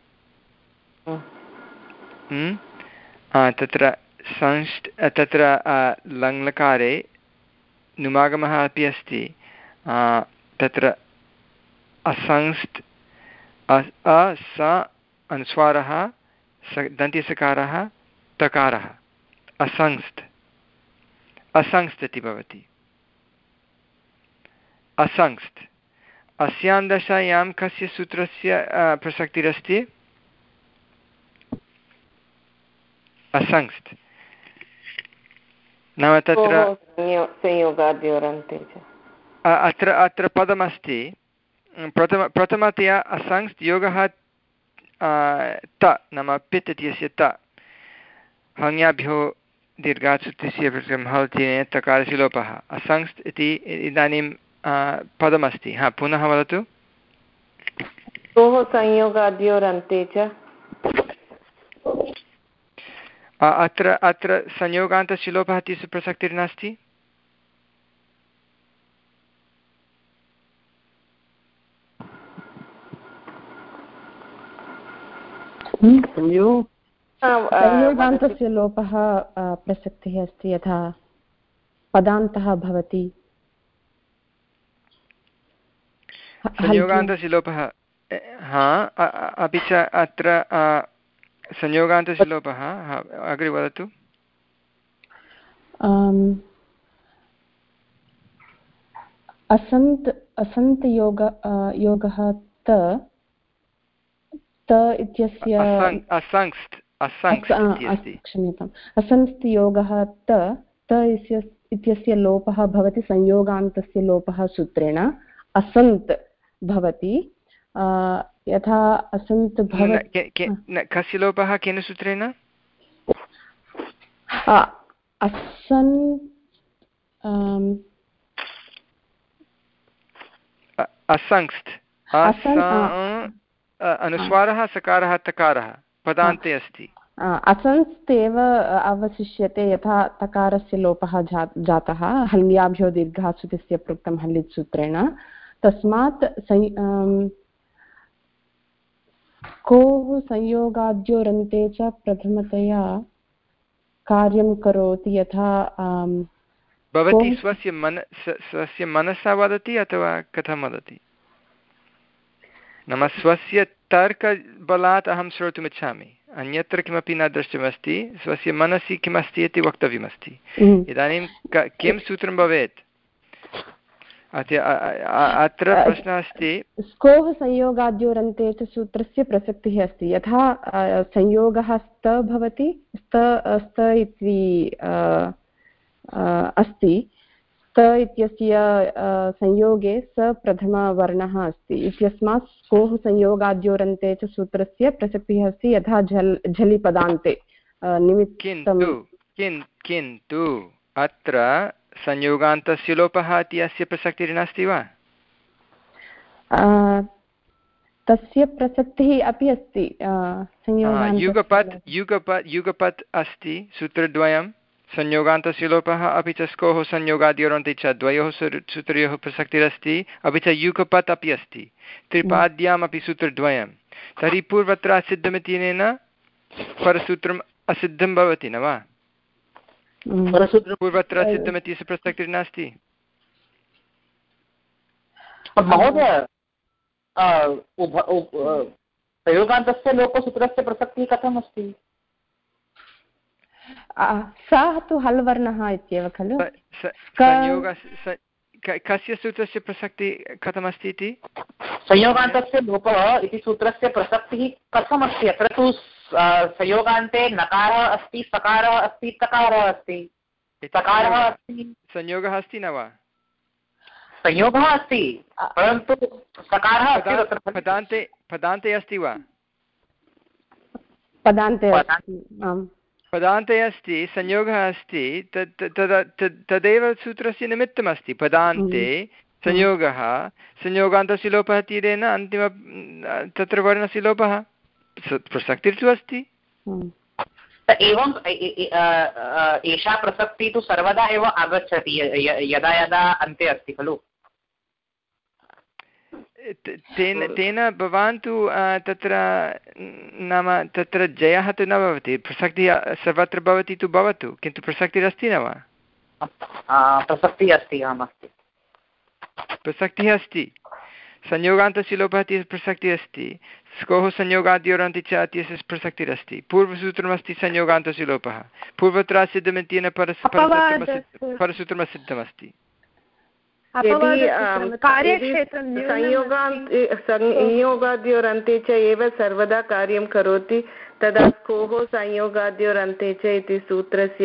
Speaker 1: तत्र संष् तत्र लङ्लकारे नुमागमः अपि अस्ति, तत्र असंस्त् अ स अनुस्वारः स दन्त्यसकारः तकारः असंस्त् असंस्त् इति भवति। असंस्त् अस्यां दशायां कस्य सूत्रस्य प्रसक्तिरस्ति? असंस्त्। नाम तत्र अत्र अत्र पदमस्ति प्रथम प्रथमतया असंस्त् योगः त नाम पित् इत्यस्य त हङ्याभ्यो दीर्घात् सूत्रस्य हल्ति तकारस्य लोपः असंस्त् इति इदानीं पदमस्ति। हा, पुनः वदतु।
Speaker 5: संयोगाद्योरन्ते च
Speaker 1: अत्र अत्र संयोगान्तस्य लोपः इत्यस्य प्रसक्तिर्नास्ति।
Speaker 6: संयोगान्तस्य लोपः प्रसक्तिः अस्ति, यथा पदान्तः भवति।
Speaker 1: संयोगान्तस्य लोपः, हा, अपि च अत्र संयोगान्तस्य लोपः, अग्रे वदतु।
Speaker 6: असन्त् असन्त् योग योगः त त इत्यस्य क्षम्यताम् असंस्त् योगः त त इत्यस्य लोपः भवति संयोगान्तस्य लोपः सूत्रेण। असन्त् भवति। यथा असन्त् भवति
Speaker 1: कस्य लोपः केन सूत्रेण?
Speaker 6: असन्
Speaker 1: असंस्त् अनुस्वारः सकारः तकारः पदान्ते अस्ति।
Speaker 6: असंस्त् एव अवशिष्यते यथा तकारस्य लोपः जा जातः हल्याभ्यो दीर्घासुतस्य प्रोक्तं हल्लित् सूत्रेण। तस्मात् कोः संयोगाद्योरन्ते च प्रथमतया कार्यं करोति। यथा
Speaker 1: भवती स्वस्य मन स्वस्य मनसा वदति अथवा कथं वदति? नाम स्वस्य तर्कबलात् अहं श्रोतुमिच्छामि, अन्यत्र किमपि न दृष्टमस्ति, स्वस्य मनसि किमस्ति इति वक्तव्यमस्ति। इदानीं किं सूत्रं भवेत्? अत्र प्रश्नः अस्ति
Speaker 6: स्कोः संयोगाद्योरन्ते च सूत्रस्य प्रसक्तिः अस्ति। यथा संयोगः स्त भवति, स्त स्त इति अस्ति, स्त इत्यस्य संयोगे स प्रथमवर्णः अस्ति इत्यस्मात् स्कोः संयोगाद्योरन्ते च सूत्रस्य प्रसक्तिः अस्ति। यथा झल् झलि पदान्ते निमित्तं।
Speaker 1: किन्तु अत्र संयोगान्तस्य लोपः इति अस्य प्रसक्तिर्नास्ति वा?
Speaker 6: तस्य प्रसक्तिः अपि अस्ति।
Speaker 1: युगपत् युगपत् युगपत् अस्ति सूत्रद्वयं, संयोगान्तस्य लोपः अपि च स्कोः संयोगाद्योरन्ते च द्वयोः सूत्रयोः प्रसक्तिरस्ति, अपि च युगपत् अपि अस्ति, त्रिपाद्यामपि सूत्रद्वयं। तर्हि पूर्वत्र असिद्धमित्यनेन परसूत्रम् असिद्धं भवति न वा? पूर्वत्र सिद्धमित्यस्य प्रसक्तिर्नास्ति।
Speaker 2: महोदय, संयोगान्तस्य लोपसूत्रस्य प्रसक्तिः कथम् अस्ति?
Speaker 6: सः तु हल् वर्णः इत्येव खलु।
Speaker 1: कस्य सूत्रस्य प्रसक्तिः कथमस्ति इति?
Speaker 2: संयोगान्तस्य लोपः इति सूत्रस्य प्रसक्तिः कथमस्ति? अत्र तु संयोगान्ते नकारः अस्ति, सकारः अस्ति, तकारः अस्ति, तकारः अस्ति,
Speaker 1: संयोगः अस्ति न वा?
Speaker 2: संयोगः अस्ति, परन्तु सकारः अस्ति।
Speaker 1: पदान्ते पदान्ते अस्ति वा?
Speaker 6: पदान्ते
Speaker 1: पदान्ते अस्ति, संयोगः अस्ति, तद् तदेव सूत्रस्य निमित्तमस्ति। पदान्ते संयोगः, संयोगान्तस्य लोपः तीरेण अन्तिम तत्र वर्णस्य लोपः, प्रसक्तिर्तु अस्ति।
Speaker 2: एवं एषा प्रसक्तिः तु सर्वदा एव आगच्छति यदा यदा अन्ते अस्ति खलु।
Speaker 1: तेन तेन भवान् तु तत्र नाम तत्र जयः तु न भवति, प्रसक्तिः सर्वत्र भवति तु भवतु, किन्तु प्रसक्तिरस्ति न वा?
Speaker 2: प्रसक्तिः अस्ति, आम् अस्ति,
Speaker 1: प्रसक्तिः अस्ति। संयोगान्तस्य लोपः इति प्रसक्तिः अस्ति, स्कोः संयोगाद्योरन्ति च इत्यस्य प्रसक्तिरस्ति। पूर्वसूत्रमस्ति संयोगान्तस्य लोपः, पूर्वत्र असिद्धमित्येन परसूत्रमसिद्धमस्ति।
Speaker 5: संयोगाद्योरन्ते च एव सर्वदा कार्यं करोति, तदा स्कोः संयोगाद्योरन्ते च इति सूत्रस्य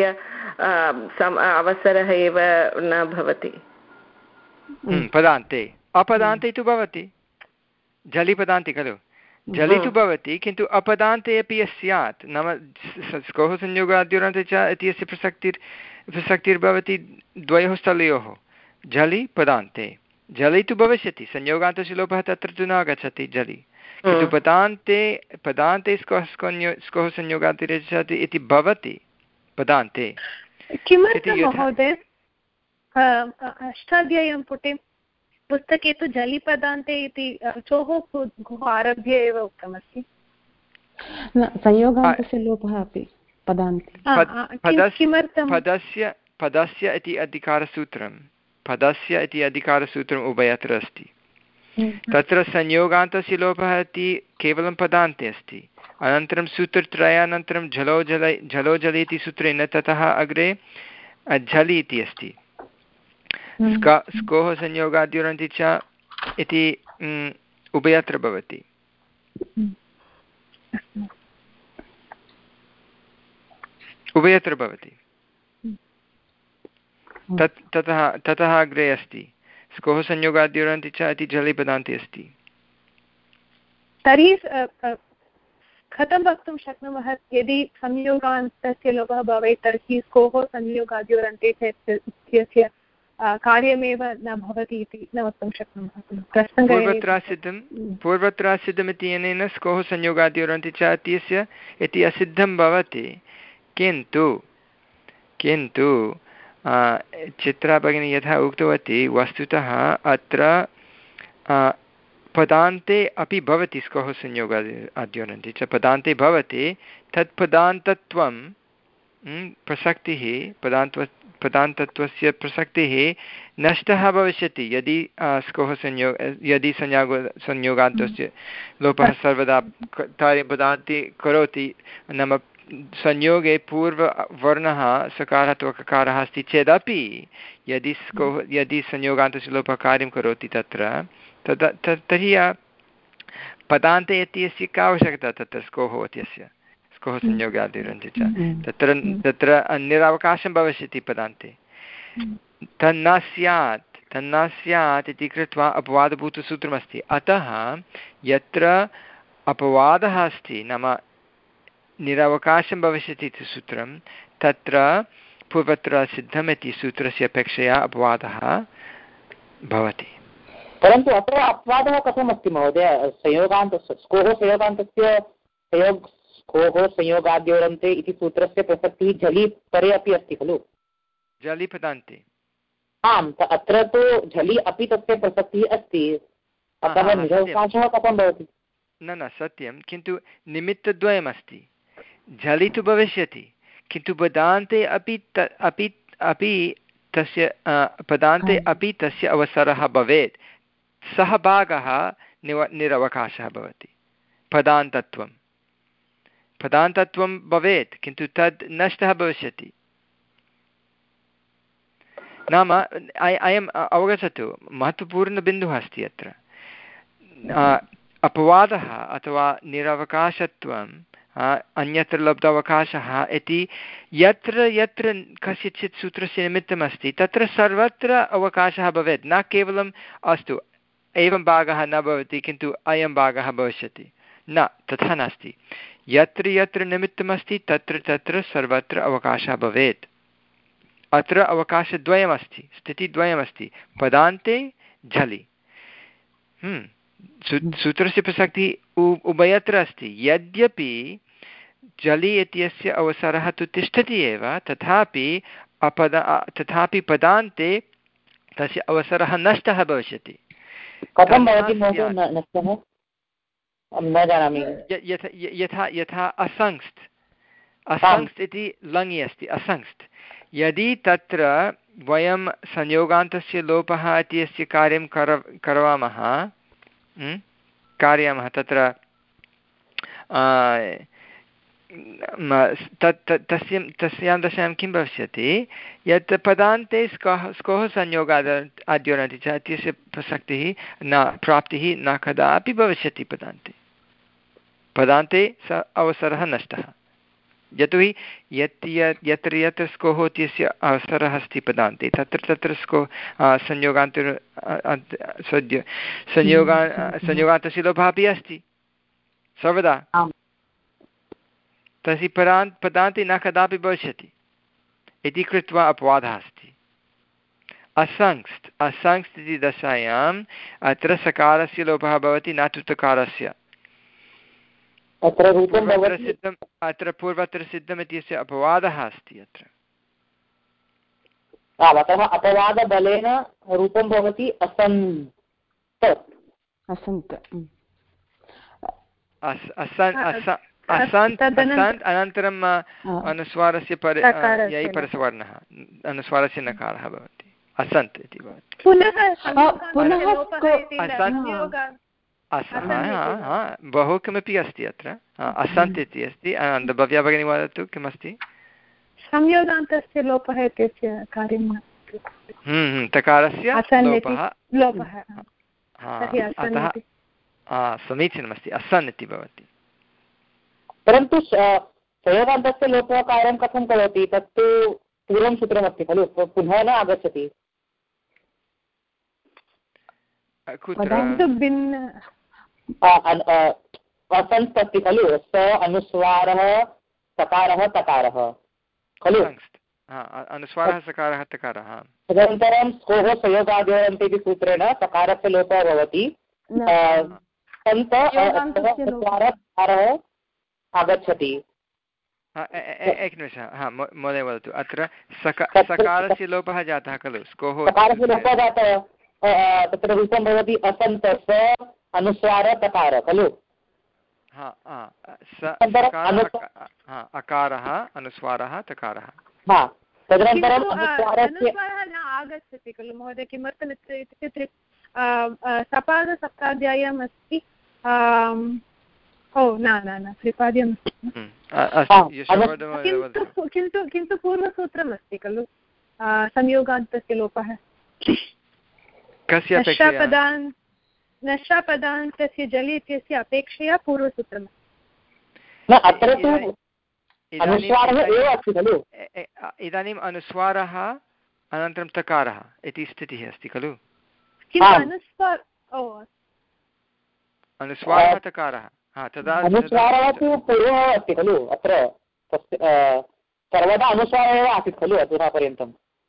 Speaker 5: अवसरः एव न भवति।
Speaker 1: पदान्ते अपदान्ते तु भवति, झलि पदान्ते खलु, झलि तु भवति, किन्तु अपदान्ते अपि स्यात्। नाम स्कोः संयोगाद्योरन्ते च इत्यस्य प्रसक्तिर् प्रसक्तिर्भवति द्वयोः स्थलयोः, झलि पदान्ते। झलि तु भविष्यति, संयोगान्तस्य लोपः तत्र तु न आगच्छति झलि, किन्तु पदान्ते पदान्ते स्कोः स्कोः संयोगाद्योरन्ते इति भवति पदान्ते।
Speaker 3: किमर्थं महोदय अष्टाध्याय्यां पुटे पुस्तके तु झलिपदान्ते इति चोः आरभ्य एव उक्तमस्ति?
Speaker 6: संयोगान्तस्य लोपः अपि पदान्ते।
Speaker 3: किमर्थं?
Speaker 1: पदस्य पदस्य इति अधिकारसूत्रं पदस्य इति अधिकारसूत्रम् उभयत्र अस्ति। तत्र संयोगान्तस्य लोपः इति केवलं पदान्ते अस्ति। अनन्तरं सूत्रत्रयानन्तरं झलो जल झलो जलि इति सूत्रेण ततः अग्रे झलि इति अस्ति। स्कोः संयोगाद्योरन्ति च इति उभयत्र भवति। उभयत्र भवति। तत् ततः ततः अग्रे अस्ति स्कोः संयोगाद्योरन्ति च इति झलि पदान्ते अस्ति।
Speaker 3: तर्हि कथं वक्तुं शक्नुमः यदि संयोगान्तस्य लोपः भवेत् तर्हि स्कोः संयोगाद्योरन्ते इत्यस्य कार्यमेव न भवति इति न वक्तुं शक्नुमः।
Speaker 1: पूर्वत्र सिद्धं पूर्वत्र सिद्धमिति अनेन स्कोः संयोगाद्योरन्ति च इत्यस्य इति असिद्धं भवति। किन्तु किन्तु चित्रा भगिनी यथा उक्तवती वस्तुतः अत्र पदान्ते अपि भवति स्कोः संयोगाद्योरन्ति च पदान्ते भवति तत् पदान्तत्वं प्रसक्तिः पदान्त पदान्तत्वस्य प्रसक्तिः नष्टः भविष्यति यदि स्कोः संयोग यदि संयोग संयोगान्तस्य लोपः सर्वदा कार्यपदान्ते करोति। नाम संयोगे पूर्ववर्णः सकारः अथवा ककारः अस्ति चेदपि यदि स्कोः यदि संयोगान्तस्य लोपः कार्यं करोति तत्र तदा तर्हि पदान्ते इत्यस्य का आवश्यकता तत्र स्कोः इत्यस्य स्कोः संयोगाद्योरन्ति च तत्र तत्र निरवकाशं भविष्यति पदान्ते। तन्न स्यात् तन्न स्यात् इति कृत्वा अपवादभूतसूत्रमस्ति। अतः यत्र अपवादः अस्ति नाम निरवकाशं भविष्यति इति सूत्रं तत्र पूर्वत्र सिद्धम् इति सूत्रस्य अपेक्षया अपवादः भवति।
Speaker 2: परन्तु अत्र अपवादः कथमस्ति महोदय? संयोगान्त स्कोः संयोगान्तस्य संयोग स्कोः संयोगाद्योरन्ते इति सूत्रस्य प्रसक्तिः झलि परे अपि अस्ति खलु?
Speaker 1: झलि पदान्ते
Speaker 2: आम् अत्र तु झलि अपि तस्य प्रसक्तिः अस्ति। अतः निरवकाशः कथं भवति?
Speaker 1: न न सत्यं किन्तु निमित्तद्वयमस्ति। झलि तु भविष्यति किन्तु पदान्ते अपि त अपि अपि तस्य पदान्ते अपि तस्य अवसरः भवेत्। सः भागः निव निरवकाशः भवति। पदान्तत्वं पदान्तत्वं भवेत् किन्तु तद् नष्टः भविष्यति। नाम अयम् अवगच्छतु महत्त्वपूर्णबिन्दुः अस्ति अत्र। अपवादः अथवा निरवकाशत्वं अन्यत्र लब्धावकाशः इति यत्र यत्र कस्यचित् सूत्रस्य निमित्तमस्ति तत्र सर्वत्र अवकाशः भवेत्। न केवलम् अस्तु एवं भागः न भवति किन्तु अयं भागः भविष्यति न तथा नास्ति। यत्र यत्र निमित्तमस्ति तत्र तत्र सर्वत्र अवकाशः भवेत्। अत्र अवकाशद्वयमस्ति स्थितिद्वयमस्ति पदान्ते झलि। सूत्रस्य प्रसक्तिः उभयत्र अस्ति। यद्यपि झलि इत्यस्य अवसरः तु तिष्ठति एव तथापि अपद तथापि पदान्ते तस्य अवसरः नष्टः भविष्यति।
Speaker 2: कथं भवति महोदय नष्टः? न जानामि।
Speaker 1: यथा यथा असंस्त् असंस्त् इति लङि अस्ति असंस्त्। यदि तत्र वयं संयोगान्तस्य लोपः इत्यस्य कार्यं कर करवामः कारयामः तत्र तत् तस्य तस्यां दशायां किं भविष्यति यत् पदान्ते स्कोः स्कोः संयोगाद् आद्योरन्ति च इत्यस्य प्रसक्तिः न प्राप्तिः न कदापि भविष्यति। पदान्ते पदान्ते स अवसरः नष्टः। यतोहि यत् यत्र यत्र स्कोः इत्यस्य अवसरः अस्ति पदान्ते तत्र तत्र स्को संयोगान्त सद्य संयोगा संयोगान्तस्य लोपः अपि अस्ति सर्वदा। तर्हि पदान् पदान्ते न कदापि भविष्यति इति कृत्वा अपवादः अस्ति। असंस्त् असंस्त् इति दशायाम् अत्र सकारस्य लोपः भवति न तु तकारस्य।
Speaker 2: अत्र रूपं भवति
Speaker 1: सिद्धम् अत्र पूर्वत्र सिद्धम् इत्यस्य अपवादः अस्ति अत्र।
Speaker 2: अतः अपवादबलेन रूपं भवति असन्त्
Speaker 6: असन्त्
Speaker 1: असन्त् असन्त् अनन्तरम् अनुस्वारस्य परे यै परसवर्णः अनुस्वारस्य नकारः भवति असन्त् इति भवति। बहु किमपि अस्ति अत्र असन्त् इति अस्ति। भव्या भगिनी वदतु किमस्ति?
Speaker 3: संयोगान्तस्य लोपः इत्यस्य कार्यं
Speaker 1: तकारस्य लोपः अतः समीचीनमस्ति असन् इति भवति।
Speaker 2: परन्तु संयोगान्तस्य लोपः कार्यं कथं करोति? तत्तु पूर्वं सूत्रमस्ति खलु पुनः न आगच्छति।
Speaker 1: कुत्र
Speaker 3: भिन्न
Speaker 2: असन्त् अस्ति खलु स अनुस्वारः सकारः तकारः खलु
Speaker 1: अनुस्वारः सकारः तकारः
Speaker 2: तदनन्तरं स्कोः संयोगाद्योरन्ते इति सूत्रेण सकारस्य लोपः भवति सन्त आगच्छति।
Speaker 1: एकनिमिषः हा महोदय वदतु अत्र सका सकारस्य लोपः जातः खलु स्कोः
Speaker 2: सकारस्य लोपः जातः तत्र रूपं भवति असन्त स अनुस्वार तकार खलु
Speaker 1: अकारः अनुस्वारः तकारः
Speaker 2: तदनन्तरम्
Speaker 3: अनुस्वारः न आगच्छति खलु महोदय किमर्थम् इत्युक्ते सपादसप्ताध्याय्याम् अस्ति ओ न न न त्रिपाद्यम् किन्तु किन्तु किन्तु पूर्वसूत्रम् अस्ति खलु संयोगान्तस्य लोपः नष्टापदान् नष्टापदान्तस्य जलि इत्यस्य अपेक्षया पूर्वसूत्रम्
Speaker 2: अत्र तु अनुस्वारः एव अस्ति खलु
Speaker 1: इदानीम् अनुस्वारः अनन्तरं तकारः इति स्थितिः अस्ति खलु अनुस्वारः तकारः तदा
Speaker 2: अनुस्वारः तु पूर्वः अस्ति खलु अत्र सर्वदा अनुस्वारः एव आसीत् खलु अधुना पर्यन्तं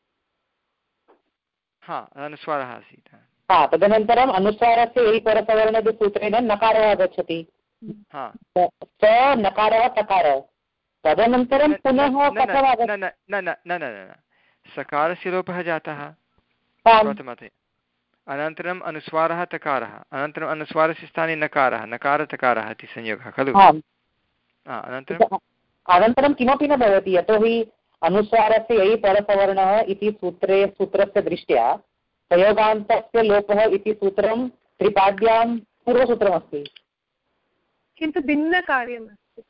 Speaker 1: हा अनुस्वारः आसीत्
Speaker 2: हा तदनन्तरम् अनुस्वारस्य एरिपरसवर्णस्य सूत्रेण नकारः आगच्छति स नकारः तकारः तदनन्तरं पुनः
Speaker 1: न न न सकारस्य लोपः जातः प्रथमतया अनन्तरम् अनुस्वारः तकारः अनन्तरम् अनुस्वारस्य स्थाने नकारः नकारतकारः इति संयोगः खलु अनन्तरम्
Speaker 2: अनन्तरं किमपि न भवति यतोहि अनुस्वारस्य ययि परसवर्णः इति सूत्रे सूत्रस्य दृष्ट्या संयोगान्तस्य लोपः इति सूत्रं त्रिपाद्यां पूर्वसूत्रमस्ति
Speaker 3: किन्तु भिन्नकार्यम्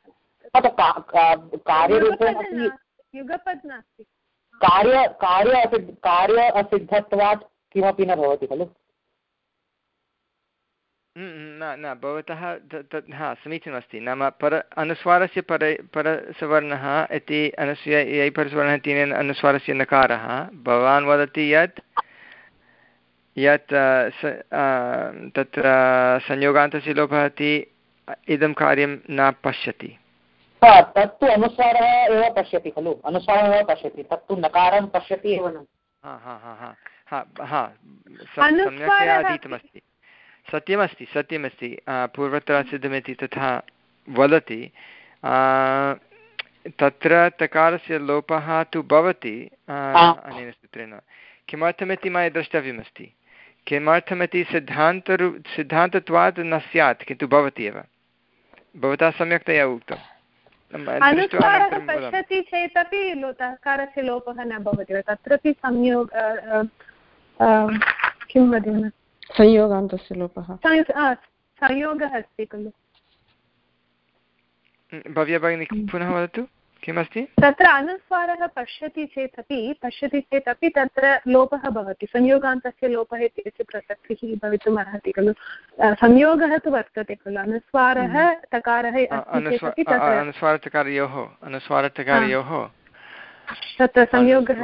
Speaker 2: कार्यरूपेण
Speaker 3: युगपद् नास्ति
Speaker 2: कार्य कार्य कार्य असिद्धत्वात् किमपि न भवति खलु
Speaker 1: न न भवतः तत् हा समीचीनमस्ति नाम पर अनुस्वारस्य पर परसवर्णः इति अनुस्य यै परसवर्णः तेन अनुस्वारस्य नकारः भवान् वदति यत् यत् तत्र संयोगान्तस्य लोपः इति इदं कार्यं न पश्यति
Speaker 2: तत्तु अनुस्वारः एव पश्यति खलु अनुस्वारः एव पश्यति तत्तु नकारं पश्यति एव न
Speaker 1: सम्यक्तया अधीतमस्ति सत्यमस्ति सत्यमस्ति पूर्वत्र सिद्धमिति तथा वदति तत्र तकारस्य लोपः तु भवति अनेन सूत्रेण किमर्थमिति मया द्रष्टव्यमस्ति किमर्थमिति सिद्धान्तरु सिद्धान्तत्वात् न स्यात् किन्तु भवति एव भवता सम्यक्तया उक्तम्
Speaker 3: अनुस्वारः पश्यति चेदपि तकारस्य लोपः न भवति तत्रापि संयोग किं वदामः
Speaker 6: संयोगान्तस्य लोपः
Speaker 3: संयोगः अस्ति खलु
Speaker 1: भव्या भगिनी पुनः वदतु किमस्ति
Speaker 3: तत्र अनुस्वारः पश्यति चेदपि पश्यति चेदपि तत्र लोपः भवति संयोगान्तस्य लोपः इत्यस्य प्रसक्तिः भवितुम् अर्हति खलु संयोगः तु वर्तते खलु अनुस्वारः तकारः
Speaker 1: अनुस्वारतकारयोः अनुस्वारतकारयोः
Speaker 3: तत्र संयोगः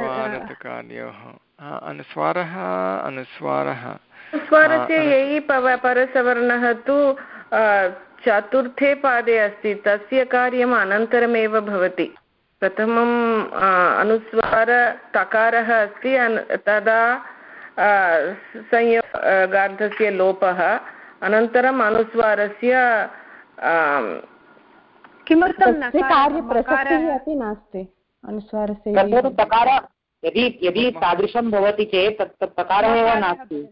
Speaker 1: अनुस्वारः अनुस्वारः
Speaker 5: अनुस्वारस्य ययि परसवर्णः तु चतुर्थे पादे अस्ति तस्य कार्यम् अनन्तरमेव भवति प्रथमम् अनुस्वार तकारः अस्ति तदा संयोगान्तस्य लोपः अनन्तरम् अनुस्वारस्य
Speaker 3: किमर्थं
Speaker 6: कार्यप्रसक्तिः अपि नास्ति अनुस्वारस्य
Speaker 2: तकार यदि यदि तादृशं भवति चेत् तत् तकारः एव नास्ति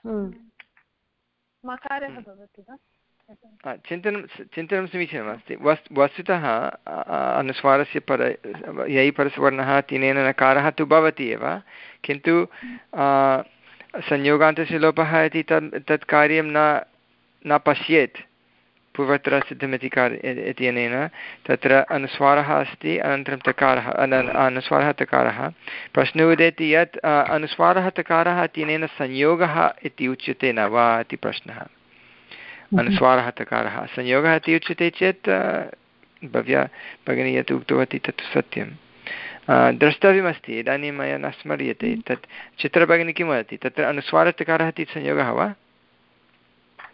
Speaker 3: मकारः भवति वा
Speaker 1: चिन्तनं चिन्तनं समीचीनमस्ति वस् वस्तुतः अनुस्वारस्य पर ययि परसवर्णः तेनेन नकारः तु भवति एव किन्तु संयोगान्तस्य लोपः इति तत् तत् कार्यं न न पश्येत् पूर्वत्र सिद्धमिति कार्य इत्यनेन तत्र अनुस्वारः अस्ति अनन्तरं तकारः अनुस्वारः तकारः प्रश्नः उदेति यत् अनुस्वारः तकारः तेनेन संयोगः इति उच्यते न वा इति प्रश्नः अनुस्वारः तकारः संयोगः इति उच्यते चेत् भव्या भगिनी यत् उक्तवती तत् सत्यं द्रष्टव्यमस्ति इदानीं मया न स्मर्यते तत् चित्रभगिनी किं वदति तत्र अनुस्वारतकारः इति संयोगः वा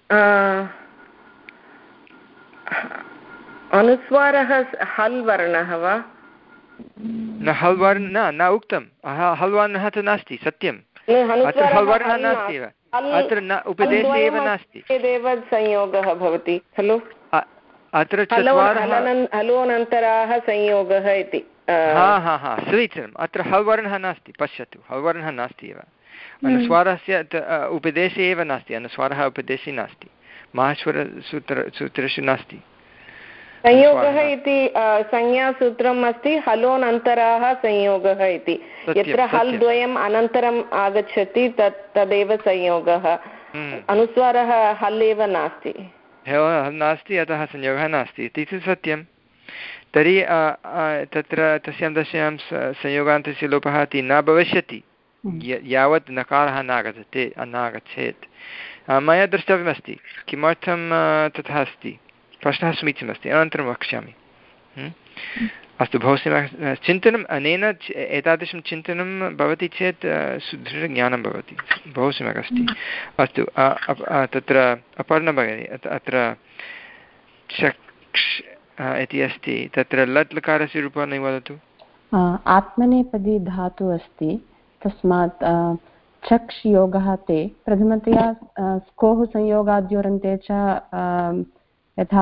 Speaker 5: अनुस्वारः हल् वर्णः वा?
Speaker 1: न हल् वर्ण न न उक्तं हल् वर्णः तु नास्ति सत्यम् अत्र हल् वर्णः नास्ति एव अत्र न उपदेशे एव नास्ति
Speaker 5: संयोगः भवति खलु
Speaker 1: अत्र चत्वारः
Speaker 5: हलोनन्तराः संयोगः इति
Speaker 1: हा हा हा समीचीनम् अत्र हल् वर्णः नास्ति पश्यतु हल् वर्णः नास्ति एव अनुस्वारस्य उपदेशे एव नास्ति अनुस्वारः उपदेशे नास्ति माहेश्वरसूत्र सूत्रेषु नास्ति
Speaker 5: संयोगः इति संज्ञासूत्रम् अस्ति हलोनन्तराः संयोगः इति यत्र हल् द्वयम् अनन्तरम् आगच्छति तत् तदेव संयोगः अनुस्वारः हल् एव नास्ति
Speaker 1: नास्ति अतः संयोगः नास्ति इति तु सत्यं तर्हि तत्र तस्यां दशायां संयोगान्तस्य लोपः इति न भविष्यति यावत् नकारः नागच्छति नागच्छेत् मया द्रष्टव्यमस्ति किमर्थं तथा अस्ति प्रश्नः समीचीनमस्ति अनन्तरं वक्ष्यामि अस्तु बहु सम्यक् चिन्तनम् अनेन एतादृशं चिन्तनं भवति चेत् सुदृढज्ञानं भवति बहु सम्यक् अस्ति अस्तु तत्र अपर्णा भगिनी अत्र चक्ष् इति अस्ति तत्र लट् लकारस्य रूपाणि वदतु
Speaker 6: आत्मनेपदी धातुः अस्ति तस्मात् चक्ष् योगः ते प्रथमतया स्कोः संयोगाद्योरन्ते च यथा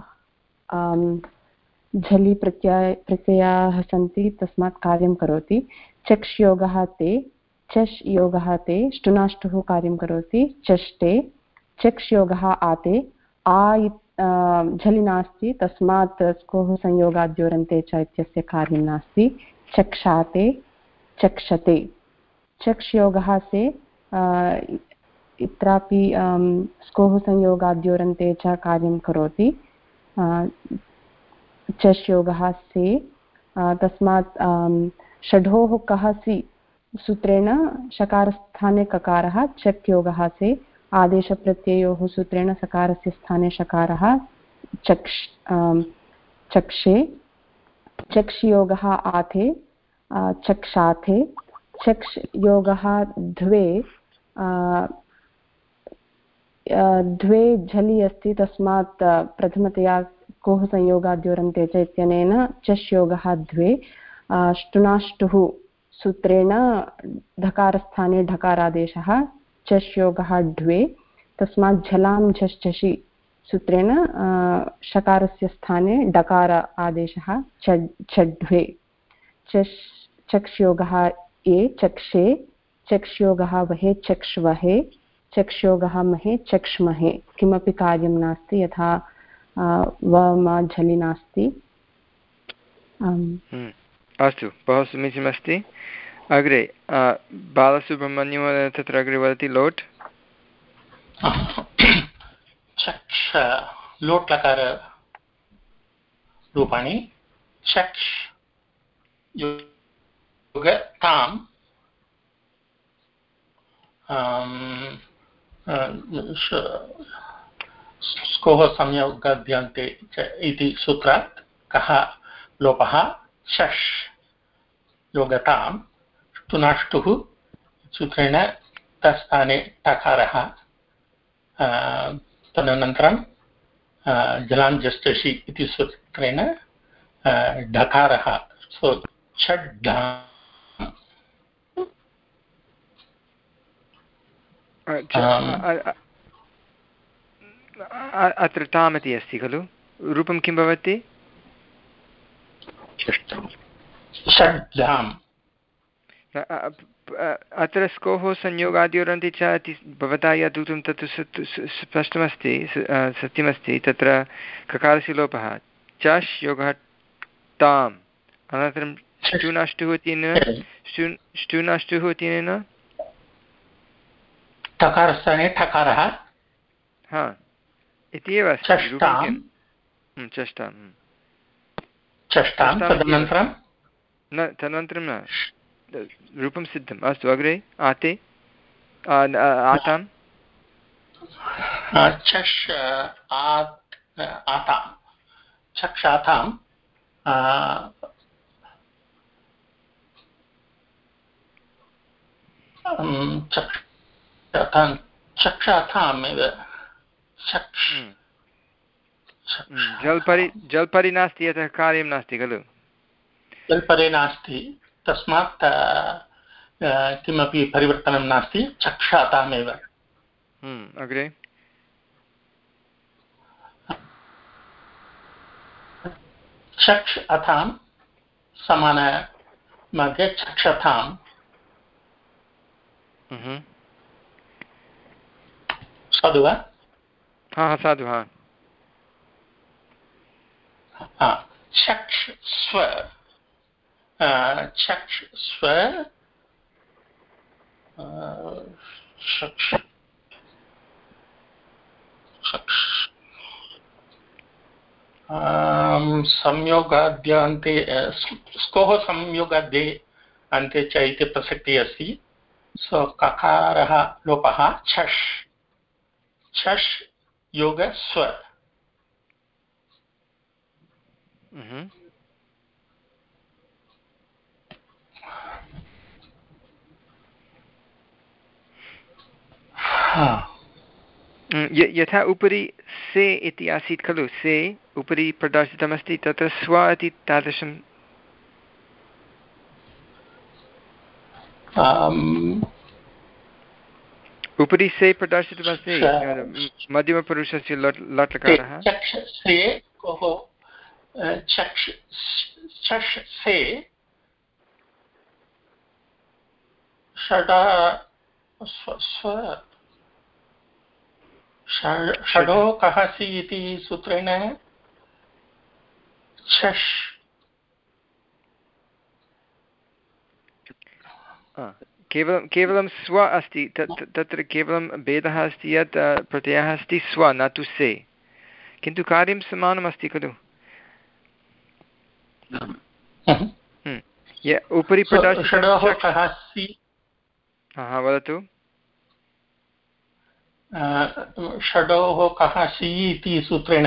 Speaker 6: झलि प्रत्यय प्रत्ययाः सन्ति तस्मात् कार्यं करोति चक्ष् योगः ते चष् योगः ते ष्टुनाष्टुः कार्यं करोति चष्टे चक्ष् योगः आते आ झलि नास्ति तस्मात् स्कोः संयोगाद्योरन्ते च इत्यस्य कार्यं नास्ति चक्षाते चक्षते चक्ष् योगः से इत्रापि स्कोः संयोगाद्योरन्ते च कार्यं करोति चष् योगः से तस्मात् षढोः कः सि सूत्रेण शकारस्थाने ककारः चक् योगः से आदेशप्रत्ययोः सूत्रेण सकारस्य स्थाने शकारः चक्ष् चक्षे चक्ष् योगः आथे चक्षाथे चक्ष् योगः द्वे द्वे झलि अस्ति तस्मात् प्रथमतया कोः संयोगाद्योरन्ते च इत्यनेन चष् योगः द्वे ष्टुनाष्टुः सूत्रेण ढकारस्थाने ढकारादेशः चष् योगः द्वे तस्मात् झलां झष् झषि सूत्रेण शकारस्य स्थाने डकार आदेशः छड्वे चष् चक्ष् योगः ए चक्षे चक्ष् योगः वहे चक्ष्वहे चक्ष् योगः महे चक्ष्महे किमपि कार्यं नास्ति यथा व मा झलि नास्ति
Speaker 1: अस्तु बहु समीचीनमस्ति अग्रे बालसुब्रह्मण्यं तत्र अग्रे वदति लोट्
Speaker 7: चक्ष लोट् लकार रूपाणि चक्ष योग ताम स्कोः संयोगाद्यन्ते च इति सूत्रात् कः लोपः शश् योगतां ष्टुनाष्टुः सूत्रेण तस्थाने टकारः तदनन्तरं जलाञ्जष्टषि इति सूत्रेण ढकारः सो षड्ढा
Speaker 1: अत्र ताम् इति अस्ति खलु रूपं किं भवति
Speaker 7: षड्धाम्
Speaker 1: अत्र स्कोः संयोगाद्योरन्ति च इति भवता यत् उक्तं तत् स्पष्टमस्ति सत्यमस्ति तत्र ककारस्य लोपः चष् योगः ताम् अनन्तरं ष्टुनाष्टुः इत्यनेन ष्टुनाष्टुः इत्यनेन
Speaker 7: टकारस्थाने ठकारः
Speaker 1: हा इति एव अस्ति चष्टां
Speaker 7: चष्टां तदनन्तरं
Speaker 1: न तदनन्तरं न रूपं सिद्धम् अस्तु अग्रे आते आतां
Speaker 7: चष् आतां चक्षातां चक्षाताम् एव
Speaker 1: जल्परि जल्परि नास्ति, यतः कार्यं नास्ति खलु,
Speaker 7: जल्परे नास्ति, तस्मात् किमपि परिवर्तनं नास्ति, चक्षातामेव।
Speaker 1: अग्रे
Speaker 7: चक्ष अथां समानमार्गे चक्षथां। साधु वा?
Speaker 1: हा साधु। हा
Speaker 7: चक्ष स्व चक्ष स्व चक्ष चक्ष संयोगाद्यान्ते स्कोः संयोगाद्ये अन्ते च इति प्रसक्तिः अस्ति। सो ककारः लोपः छष् छष् योग स्व।
Speaker 1: यथा उपरि से इति आसीत् खलु, से उपरि प्रदर्शितमस्ति, तत्र स्व इति तादृशं उपरि से प्रदर्शितमस्ति मध्यमपुरुषस्य लट् लट्लकारः।
Speaker 7: षडो कः सि इति सूत्रेण छष्
Speaker 1: केवलं केवलं स्व अस्ति, तत्र केवलं भेदः अस्ति यत् प्रत्ययः अस्ति स्व न तु से, किन्तु कार्यं समानमस्ति खलु। उपरि हा वदतु।
Speaker 7: षडोः कः सि इति सूत्रेण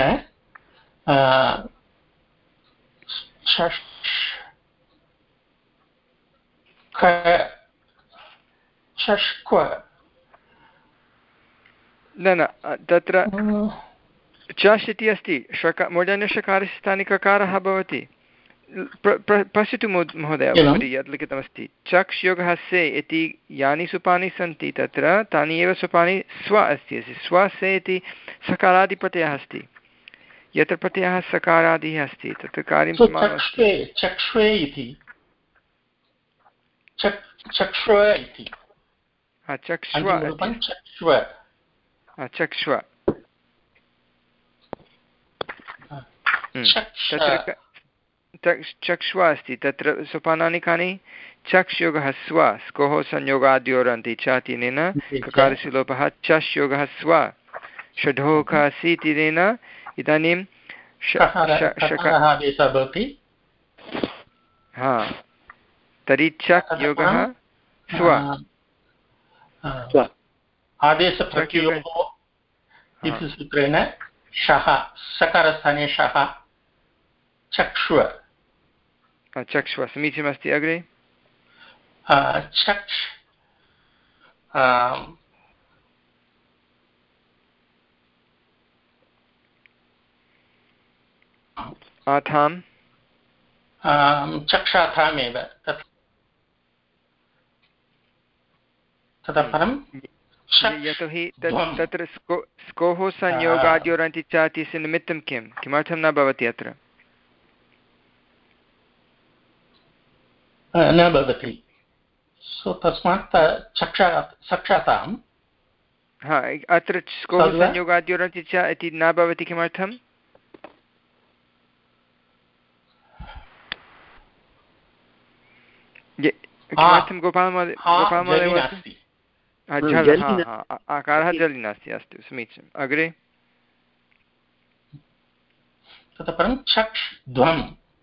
Speaker 1: न न तत्र चष् इति अस्ति, षका मूर्धन्यषकारस्य स्थाने ककारः भवति। पश्यतु महोदय, उपरि यत् लिखितमस्ति चक्ष योगः से इति यानि सोपानि सन्ति तत्र तानि एव सोपानि स्व अस्ति। स्व से इति सकारादिप्रत्ययः अस्ति, यत्र प्रत्ययः सकारादिः अस्ति तत्र कार्यं समानमस्ति।
Speaker 7: चक्ष्वे इति चक्ष्व इति
Speaker 1: चक्ष्व चक्ष्व तत्र चक्ष्व अस्ति, तत्र सोपानानि कानि? चक्ष योगः स्व, स्कोः संयोगाद्योरन्ति च इत्यनेन ककारस्य लोपः, चष् योगः स्व, षढोः कः सि इत्यनेन इदानीं हा तर्हि चक् योगः स्व।
Speaker 7: आदेशप्रत्ययोः इति सूत्रेण शः सकारस्थाने शः चक्ष्व
Speaker 1: चक्ष्व समीचीनमस्ति। अग्रे
Speaker 7: चक्ष
Speaker 1: आथां
Speaker 7: चक्षाथामेव ततः परं
Speaker 1: यतोहि तत्र स्कोः संयोगाद्योरन्ति च इत्यस्य निमित्तं किं किमर्थं न भवति अत्र?
Speaker 7: न भवति, सो तस्मात् चक्षा चक्षातां
Speaker 1: हा अत्र स्कोः संयोगाद्योरन्ति च इति न भवति। किमर्थं? किमर्थं गोपाल महोदय? गोपाल महोदय आकारः जलि नास्ति। अस्तु समीचीनम्। अग्रे
Speaker 7: ततः परं चक्ष ध्वं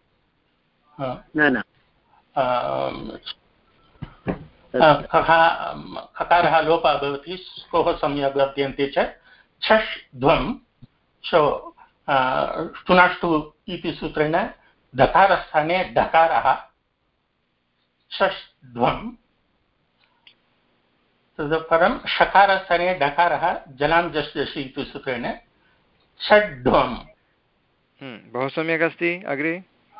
Speaker 7: ककारः लोपः भवति, स्कोः संयोगाद्यन्ते च छष् ध्वं टुनाष्टु इति सूत्रेण धकारस्थाने ढकारः षष् ध्वं तदुत्तरं षकारस्थाने डकारः जलां जष्यसि इति सूत्रेण षड्ध्वम्।
Speaker 1: बहु सम्यक् अस्ति। अग्रे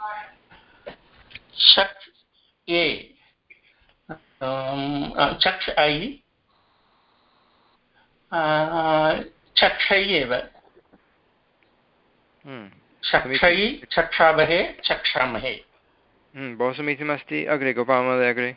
Speaker 7: षक् ए चक्ष ऐ चक्षै एव चक्षै चक्षामहे चक्षामहे।
Speaker 1: बहु समीचीनमस्ति। अग्रे गोपालमहोदय अग्रे।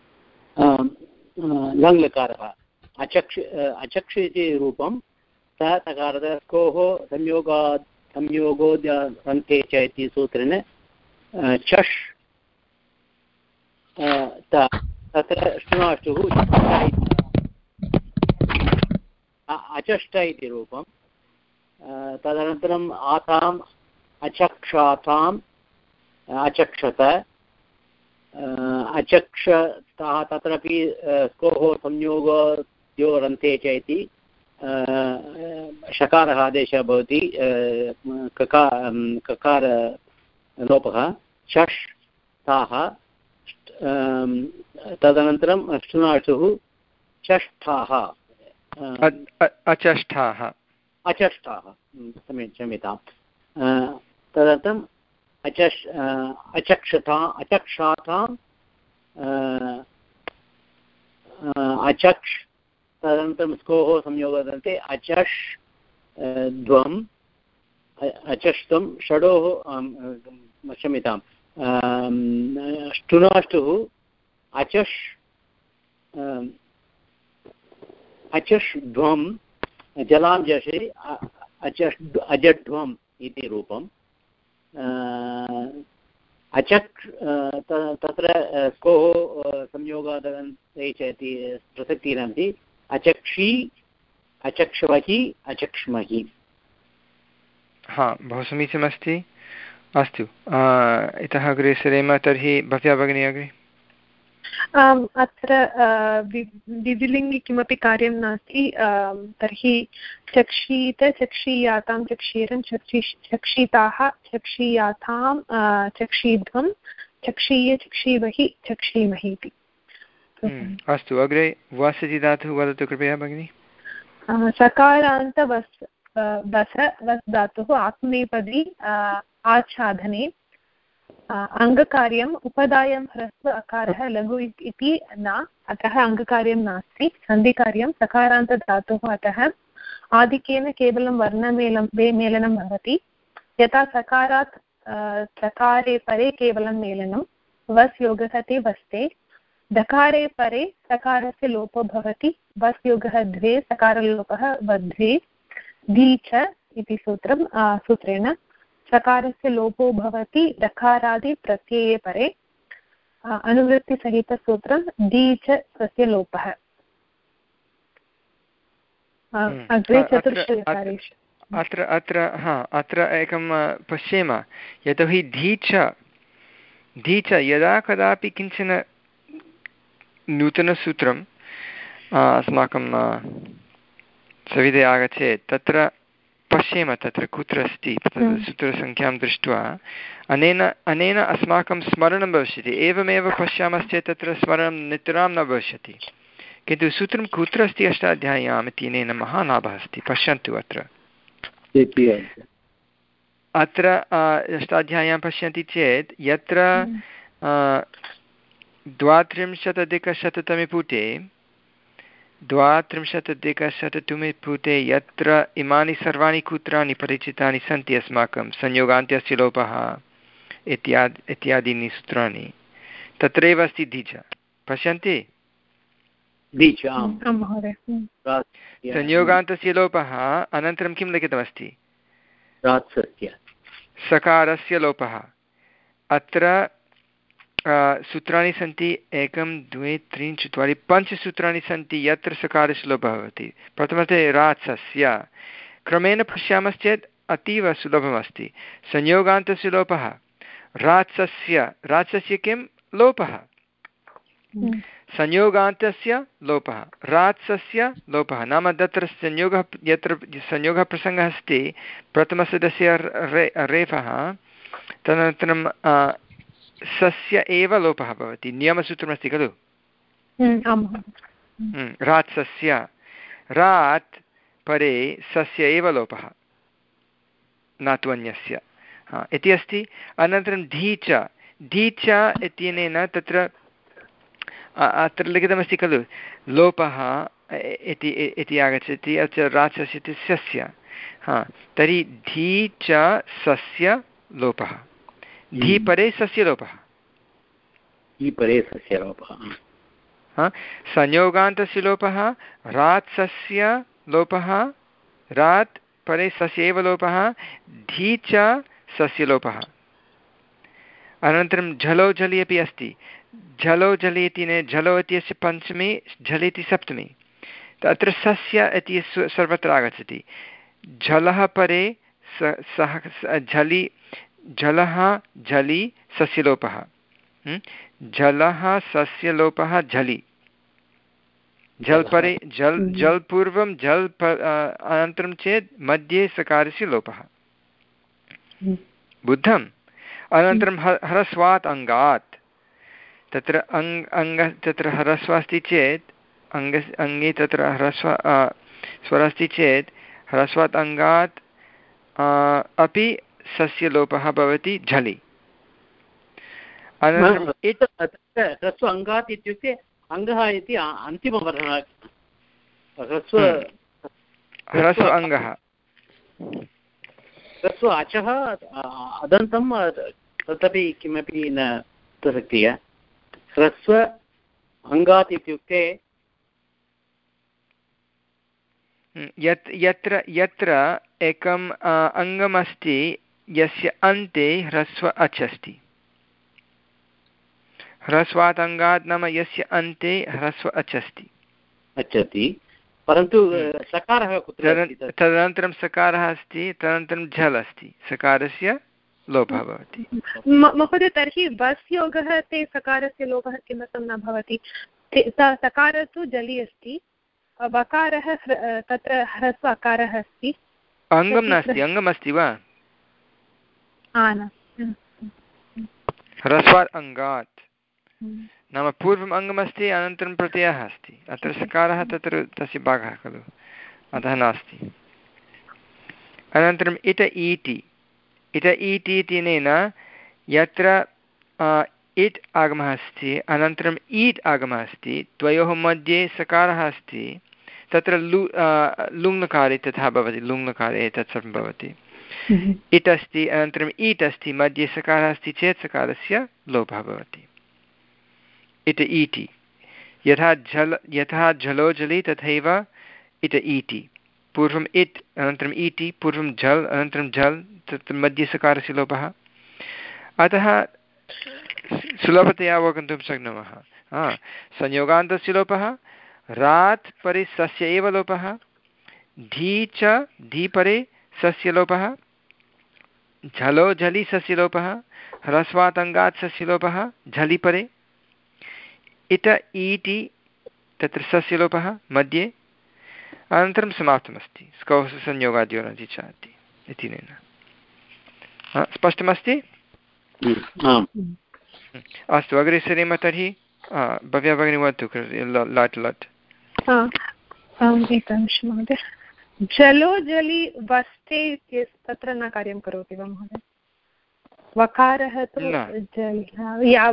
Speaker 4: लङ्लकारः अचक्ष अचक्ष इति रूपं सः तकारः कोः संयोगात् संयोगोद्यन्ते च इति सूत्रेण चष् तत्र श्नुनाष्टुः अचष्ट इति रूपं तदनन्तरम् आताम् अचक्षाताम् अचक्षत अचक्षताः तत्रापि स्कोः संयोगयोरन्ते च इति षकारः आदेशः भवति ककार ककारलोपः षष् ताः तदनन्तरं श्नुनाष्टुः षष्ठाः
Speaker 1: अचष्ठाः
Speaker 4: अचष्ठाः क्षम्यतां तदर्थम् अचक्ष अचक्षता अचक्षाताम् अचक्ष तदनन्तरं स्कोः संयोगदन्ते अचष् ध्वम् अचष्टं षडोः क्षम्यतां ष्टुनाष्टुः अचष् अचष् ध्वं जलां जषे अचष् अजड्ध्वम् इति रूपम् अचक् तत्र स्कोः संयोगादन्ते च इति प्रसक्तिः नास्ति अचक्षी अचक्ष्महि अचक्ष्महि।
Speaker 1: हा बहु समीचीनमस्ति। अस्तु इतः अग्रे सरेम। तर्हि भव्या भगिनी अग्रे।
Speaker 3: अत्र द्विलिङ्गि किमपि कार्यं नास्ति। तर्हि चक्षीत चक्षीयातां चक्षीरं चक्षी चक्षिताः चक्षीयातां चक्षीध्वं चक्षीय चक्षीमहि चक्षीमहि इति।
Speaker 1: अस्तु अग्रे वसति धातुः वदतु कृपया भगिनि।
Speaker 3: सकारान्त वस् वस वस् धातुः आत्मनेपदी आच्छादने अङ्गकार्यम् उपदायं ह्रस्व अकारः लघु इति न, अतः अङ्गकार्यं नास्ति। सन्धिकार्यं सकारान्तधातुः, अतः आधिक्येन केवलं वर्णमेलं मेलनं भवति। यथा सकारात् चकारे परे केवलं मेलनं, वस् योगः ते वस्ते। दकारे परे सकारस्य लोपो भवति, वस् योगः द्वे सकारलोपः वद्वे। धी च इति सूत्रं सूत्रेण सकारस्य लोपो भवति दकारादि प्रत्यये परे। अनुवृत्तिसहितसूत्रं दी च स्वस्य लोपः। अग्रे चतुर्षु
Speaker 1: अत्र अत्र हा अत्र एकं पश्येम। यतोहि धी च धी च यदा कदापि किञ्चन नूतनसूत्रम् अस्माकं सविधे आगच्छेत् तत्र पश्येम तत्र कुत्र अस्ति तत्र सूत्रसङ्ख्यां दृष्ट्वा अनेन अनेन अस्माकं स्मरणं भविष्यति। एवमेव पश्यामश्चेत् तत्र स्मरणं नितरां न भविष्यति, किन्तु सूत्रं कुत्र अस्ति अष्टाध्याय्याम् इत्यनेन महान् लाभः अस्ति। पश्यन्तु अत्र अत्र अष्टाध्याय्यां पश्यन्ति चेत् यत्र द्वात्रिंशदधिकशततमे पुटे द्वात्रिंशदधिकशततमे पुटे यत्र इमानि सर्वाणि सूत्राणि परिचितानि सन्ति अस्माकं संयोगान्त्यस्य लोपः इत्यादि इत्यादीनि सूत्राणि तत्रैव अस्ति दीच। पश्यन्ति संयोगान्तस्य लोपः अनन्तरं किं लिखितमस्ति सकारस्य लोपः। अत्र सूत्राणि सन्ति एकं द्वे त्रीणि चत्वारि पञ्चसूत्राणि सन्ति यत्र सकारस्य लोपः भवति। प्रथमतः रात्सस्य क्रमेण पश्यामश्चेत् अतीव सुलभमस्ति। संयोगान्तस्य लोपः रात्सस्य रात्सस्य किं लोपः संयोगान्तस्य लोपः रात्सस्य लोपः नाम तत्र संयोगः यत्र संयोगः प्रसङ्गः अस्ति प्रथमसदस्य रे रेफः तदनन्तरं सस्य एव लोपः भवति। नियमसूत्रमस्ति खलु रात् सस्य रात् परे सस्य एव लोपः न तु अन्यस्य इति अस्ति। अनन्तरं धी च धी च इत्यनेन तत्र अत्र लिखितमस्ति खलु लोपः इति इति आगच्छति अत्र रात्सस्य इति सस्य हा तर्हि धी च सस्य लोपः धी परे सस्य लोपः
Speaker 4: धी परे सस्य लोपः
Speaker 1: हा संयोगान्तस्य लोपः रात् सस्य लोपः रात् परे सस्य एव लोपः धी च सस्य लोपः। अनन्तरं झलो झलि अपि अस्ति झलो झलि इति न झलो इत्यस्य पञ्चमी झलि इति सप्तमी तत्र सस्य इति सर्वत्र आगच्छति झलः परे स सः झलि झलः झलि सस्य लोपः झलः सस्य लोपः झलि झल् परे झल् झल् पूर्वं झल् अनन्तरं चेत् मध्ये सकारस्य लोपः बुद्धम्। अनन्तरं ह्रस्वात् अङ्गात् तत्र अङ् अङ्ग तत्र ह्रस्व अस्ति चेत् अङ्ग अङ्गे तत्र ह्रस्व स्वरः अस्ति चेत् ह्रस्वात् अङ्गात् अपि सस्य लोपः भवति झलि। अनन्तरं
Speaker 4: ह्रस्व अङ्गात् इत्युक्ते अङ्गः इति अन्तिमवर्णः ह्रस्व
Speaker 1: ह्रस्व अङ्गः
Speaker 4: ह्रस्व अचः अदन्तं तदपि किमपि न प्रसक्तिः ह्रस्व अङ्गात् इत्युक्ते
Speaker 1: यत् यत्र यत्र एकम् अङ्गमस्ति यस्य अन्ते ह्रस्व अच् अस्ति ह्रस्वात् अङ्गात् नाम यस्य अन्ते ह्रस्व अच् अस्ति
Speaker 4: अस्ति परन्तु सकारः कुत्र
Speaker 1: तदनन्तरं सकारः अस्ति तदनन्तरं झल् अस्ति सकारस्य लोपः भवति।
Speaker 3: महोदय तर्हि वस् योगः ते सकारस्य लोपः किमर्थं न भवति सकारः तु जलि अस्ति वकारः तत्र ह्रस्व अकारः अस्ति
Speaker 1: अङ्गं नास्ति अङ्गमस्ति वा ह्रस्वात् अङ्गात् नाम पूर्वम् अङ्गमस्ति अनन्तरं प्रत्ययः अस्ति अत्र सकारः तत्र तस्य भागः खलु अतः नास्ति। अनन्तरम् इट ईटि इट ईटि इत्यनेन यत्र इट् आगमः अस्ति अनन्तरम् ईट् आगमः अस्ति द्वयोः मध्ये सकारः अस्ति तत्र लु लुङ्लकारे तथा भवति लुङ्लकारे एतत् सर्वं भवति इट् अस्ति अनन्तरम् ईट् अस्ति मध्ये सकारः अस्ति चेत् सकारस्य लोपः भवति इट ईटि यथा झल् यथा झलो झलि तथैव इट ईटि पूर्वम् इट् अनन्तरम् ईटि पूर्वं झल् अनन्तरं झल् तत्र मध्ये सकारस्य लोपः अतः सुलभतया अवगन्तुं शक्नुमः। हा संयोगान्तस्य लोपः रात् परे सस्य एव लोपः धी च धी परे सस्य लोपः झलो झलि सस्य लोपः ह्रस्वात् अङ्गात् सस्य लोपः झलि परे इत ईटि तत्र सस्य लोपः मध्ये अनन्तरं समाप्तमस्ति स्कौः संयोगाद्योरन्ति च इति नेन स्पष्टमस्ति। अस्तु अग्रे सरेम तर्हि भव्या भगिनी वदतु लट् लट्
Speaker 3: महोदय जलो जलि वस्ते तत्र न कार्यं करोति वा महोदय वकारः तु जलि याव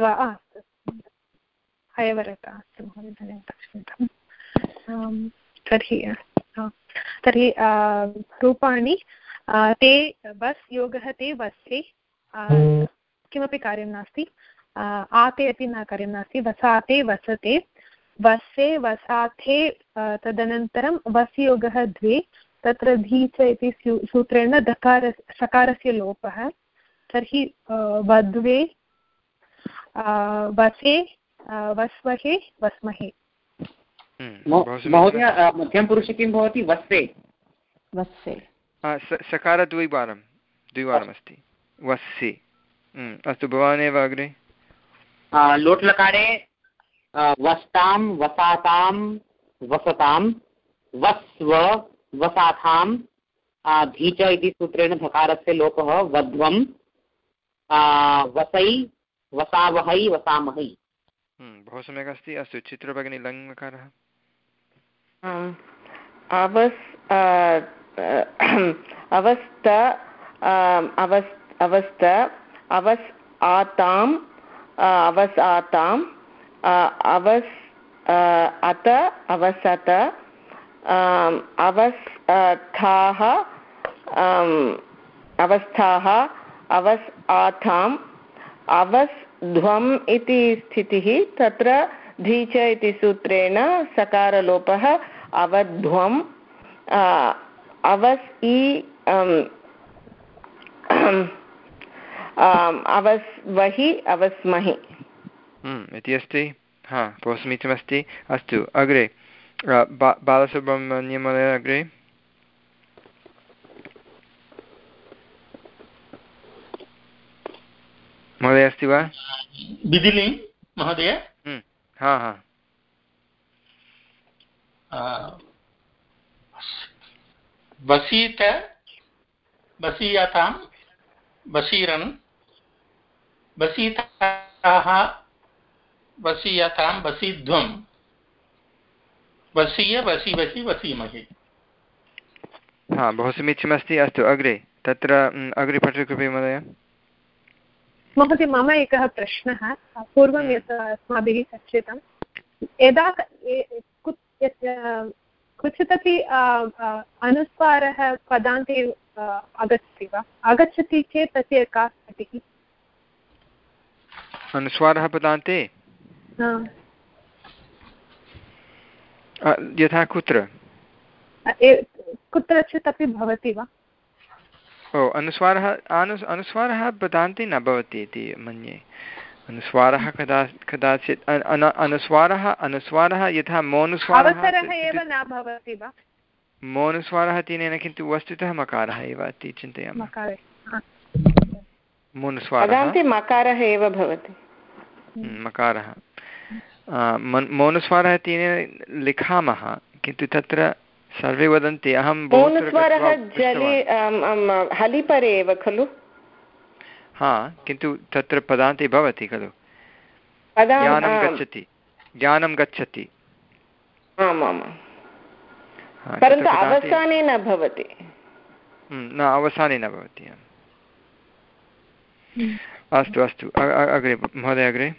Speaker 3: हयवरता अस्तु महोदय धन्यवादः। तर्हि तर्हि रूपाणि ते बस् योगः ते वस्ते किमपि कार्यं नास्ति आते अपि न कार्यं नास्ति वसाते वसते वसे वसाथे तदनन्तरं वस् योगः द्वे तत्र धी च इति सूत्रेण दकार सकारस्य लोपः तर्हि वद्वे वसे वस्वहे वस्महे।
Speaker 2: महोदय मध्यमपुरुषे किं भवति वस्से
Speaker 6: वस्से
Speaker 1: सकार द्विवारं द्विवारमस्ति वस्से। अस्तु भवान् एव अग्रे
Speaker 2: लोट्लकारे वस्तां वसातां वसतां वस्व वसाथां धीच इति सूत्रेण धकारस्य लोपः वध्वं वसै वसावहै वसामहै।
Speaker 1: बहु सम्यक् अस्ति। अस्तु चित्रभगिनी लङ्लकारः
Speaker 5: अवस् अवस्थ अवस् अवस्थ अवस् आताम् अवस् आताम् अवस् अत अवसत अवस्थाः अवस्थाः अवस् आताम् अवस् ध्वम् इति स्थितिः तत्र धीच इति सूत्रेण सकारलोपः अवध्वम् अवस् इ अवस्वहि अवस्महि
Speaker 1: इति अस्ति। हा बहु समीचीनमस्ति। अस्तु अग्रे बा बालसुब्रह्मण्यं महोदय अग्रे। महोदय अस्ति वा?
Speaker 7: विधिलिङ्ग् महोदय।
Speaker 1: हा हा
Speaker 7: वसीत वसीयतां वसीरन् वसीताः वसीयतां वसीध्वं वसीय वसीवसि वसीमहि।
Speaker 1: हा बहु समीचीनमस्ति। अस्तु अग्रे तत्र अग्रे पठतु कृपया महोदय।
Speaker 3: महोदय मम एकः प्रश्नः पूर्वं यत् अस्माभिः चर्चितं यदा क्वचिदपि अनुस्वारः पदान्ते आगच्छति वा आगच्छति चेत् तस्य का स्थितिः?
Speaker 1: अनुस्वारः पदान्ते यथा कुत्र
Speaker 3: कुत्रचित् अपि भवति वा?
Speaker 1: ओ अनुस्वारः अनु अनुस्वारः पदान्ते न भवति इति मन्ये। अनुस्वारः कदा कदाचित् अनुस्वारः अनुस्वारः यथा मोनुस्वारः
Speaker 3: एव न भवति वा?
Speaker 1: मोनुस्वारः तेन किन्तु वस्तुतः मकारः एव इति चिन्तयामः। मोनुस्वारः
Speaker 5: मकारः एव भवति।
Speaker 1: मकारः मोनुस्वारः तेन लिखामः किन्तु तत्र सर्वे वदन्ति अहं
Speaker 5: मोनुस्वारः जले हलिपरे एव खलु?
Speaker 1: हा किन्तु तत्र पदान्ते भवति खलु। ज्ञानं गच्छति ज्ञानं गच्छति
Speaker 5: परन्तु अवसाने न भवति।
Speaker 1: न अवसाने न भवति। अस्तु अस्तु अग्रे महोदय अग्रे।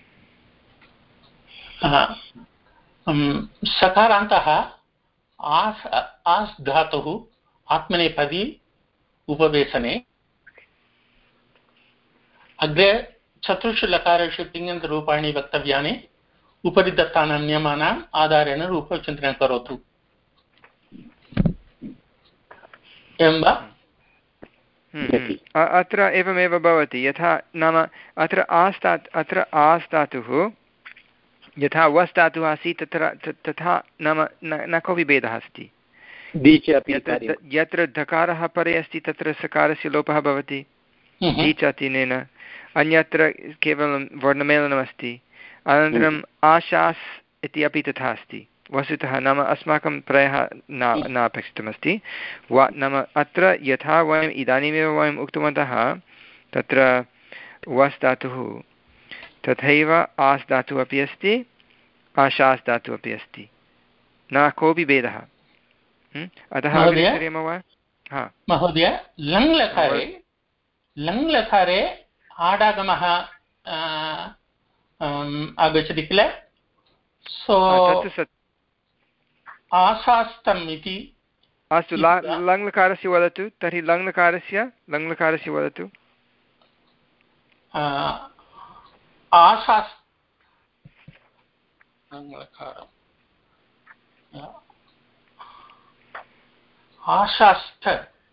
Speaker 7: सकारान्तः आस् आस् धातुः आत्मनेपदी उपवेशने अग्रे चतुर्षु लकारेषु तिङन्तरूपाणि वक्तव्यानि उपरि दत्तानां नियमानाम् आधारेण रूपचिन्तनं करोतु। एवं वा?
Speaker 1: अत्र एवमेव भवति यथा नाम अत्र आस्तात् अत्र आस्तातुः यथा वस् धातुः आसीत् तत्र तथा नाम न कोऽपि भेदः अस्ति। यत्र धकारः परे अस्ति तत्र सकारस्य लोपः भवति दीच अतिनेन। अन्यत्र केवलं वर्णमेलनमस्ति। अनन्तरम् आशास् इति अपि तथा अस्ति वस्तुतः। नाम अस्माकं प्रायः न न अपेक्षितमस्ति वा नाम अत्र यथा वयम् इदानीमेव वयम् उक्तवन्तः तत्र वस् धातुः तथैव आस् धातुः अपि अस्ति आशास् धातुः अपि अस्ति न कोऽपि भेदः। अतः
Speaker 7: महोदय लङ् लकारे लङ् लकारे आडागमः आगच्छति किल? सो आशास्तम् इति।
Speaker 1: अस्तु लङ्लकारस्य वदतु तर्हि लङ्लकारस्य लङ्लकारस्य वदतु।
Speaker 7: आशास् आशास्थ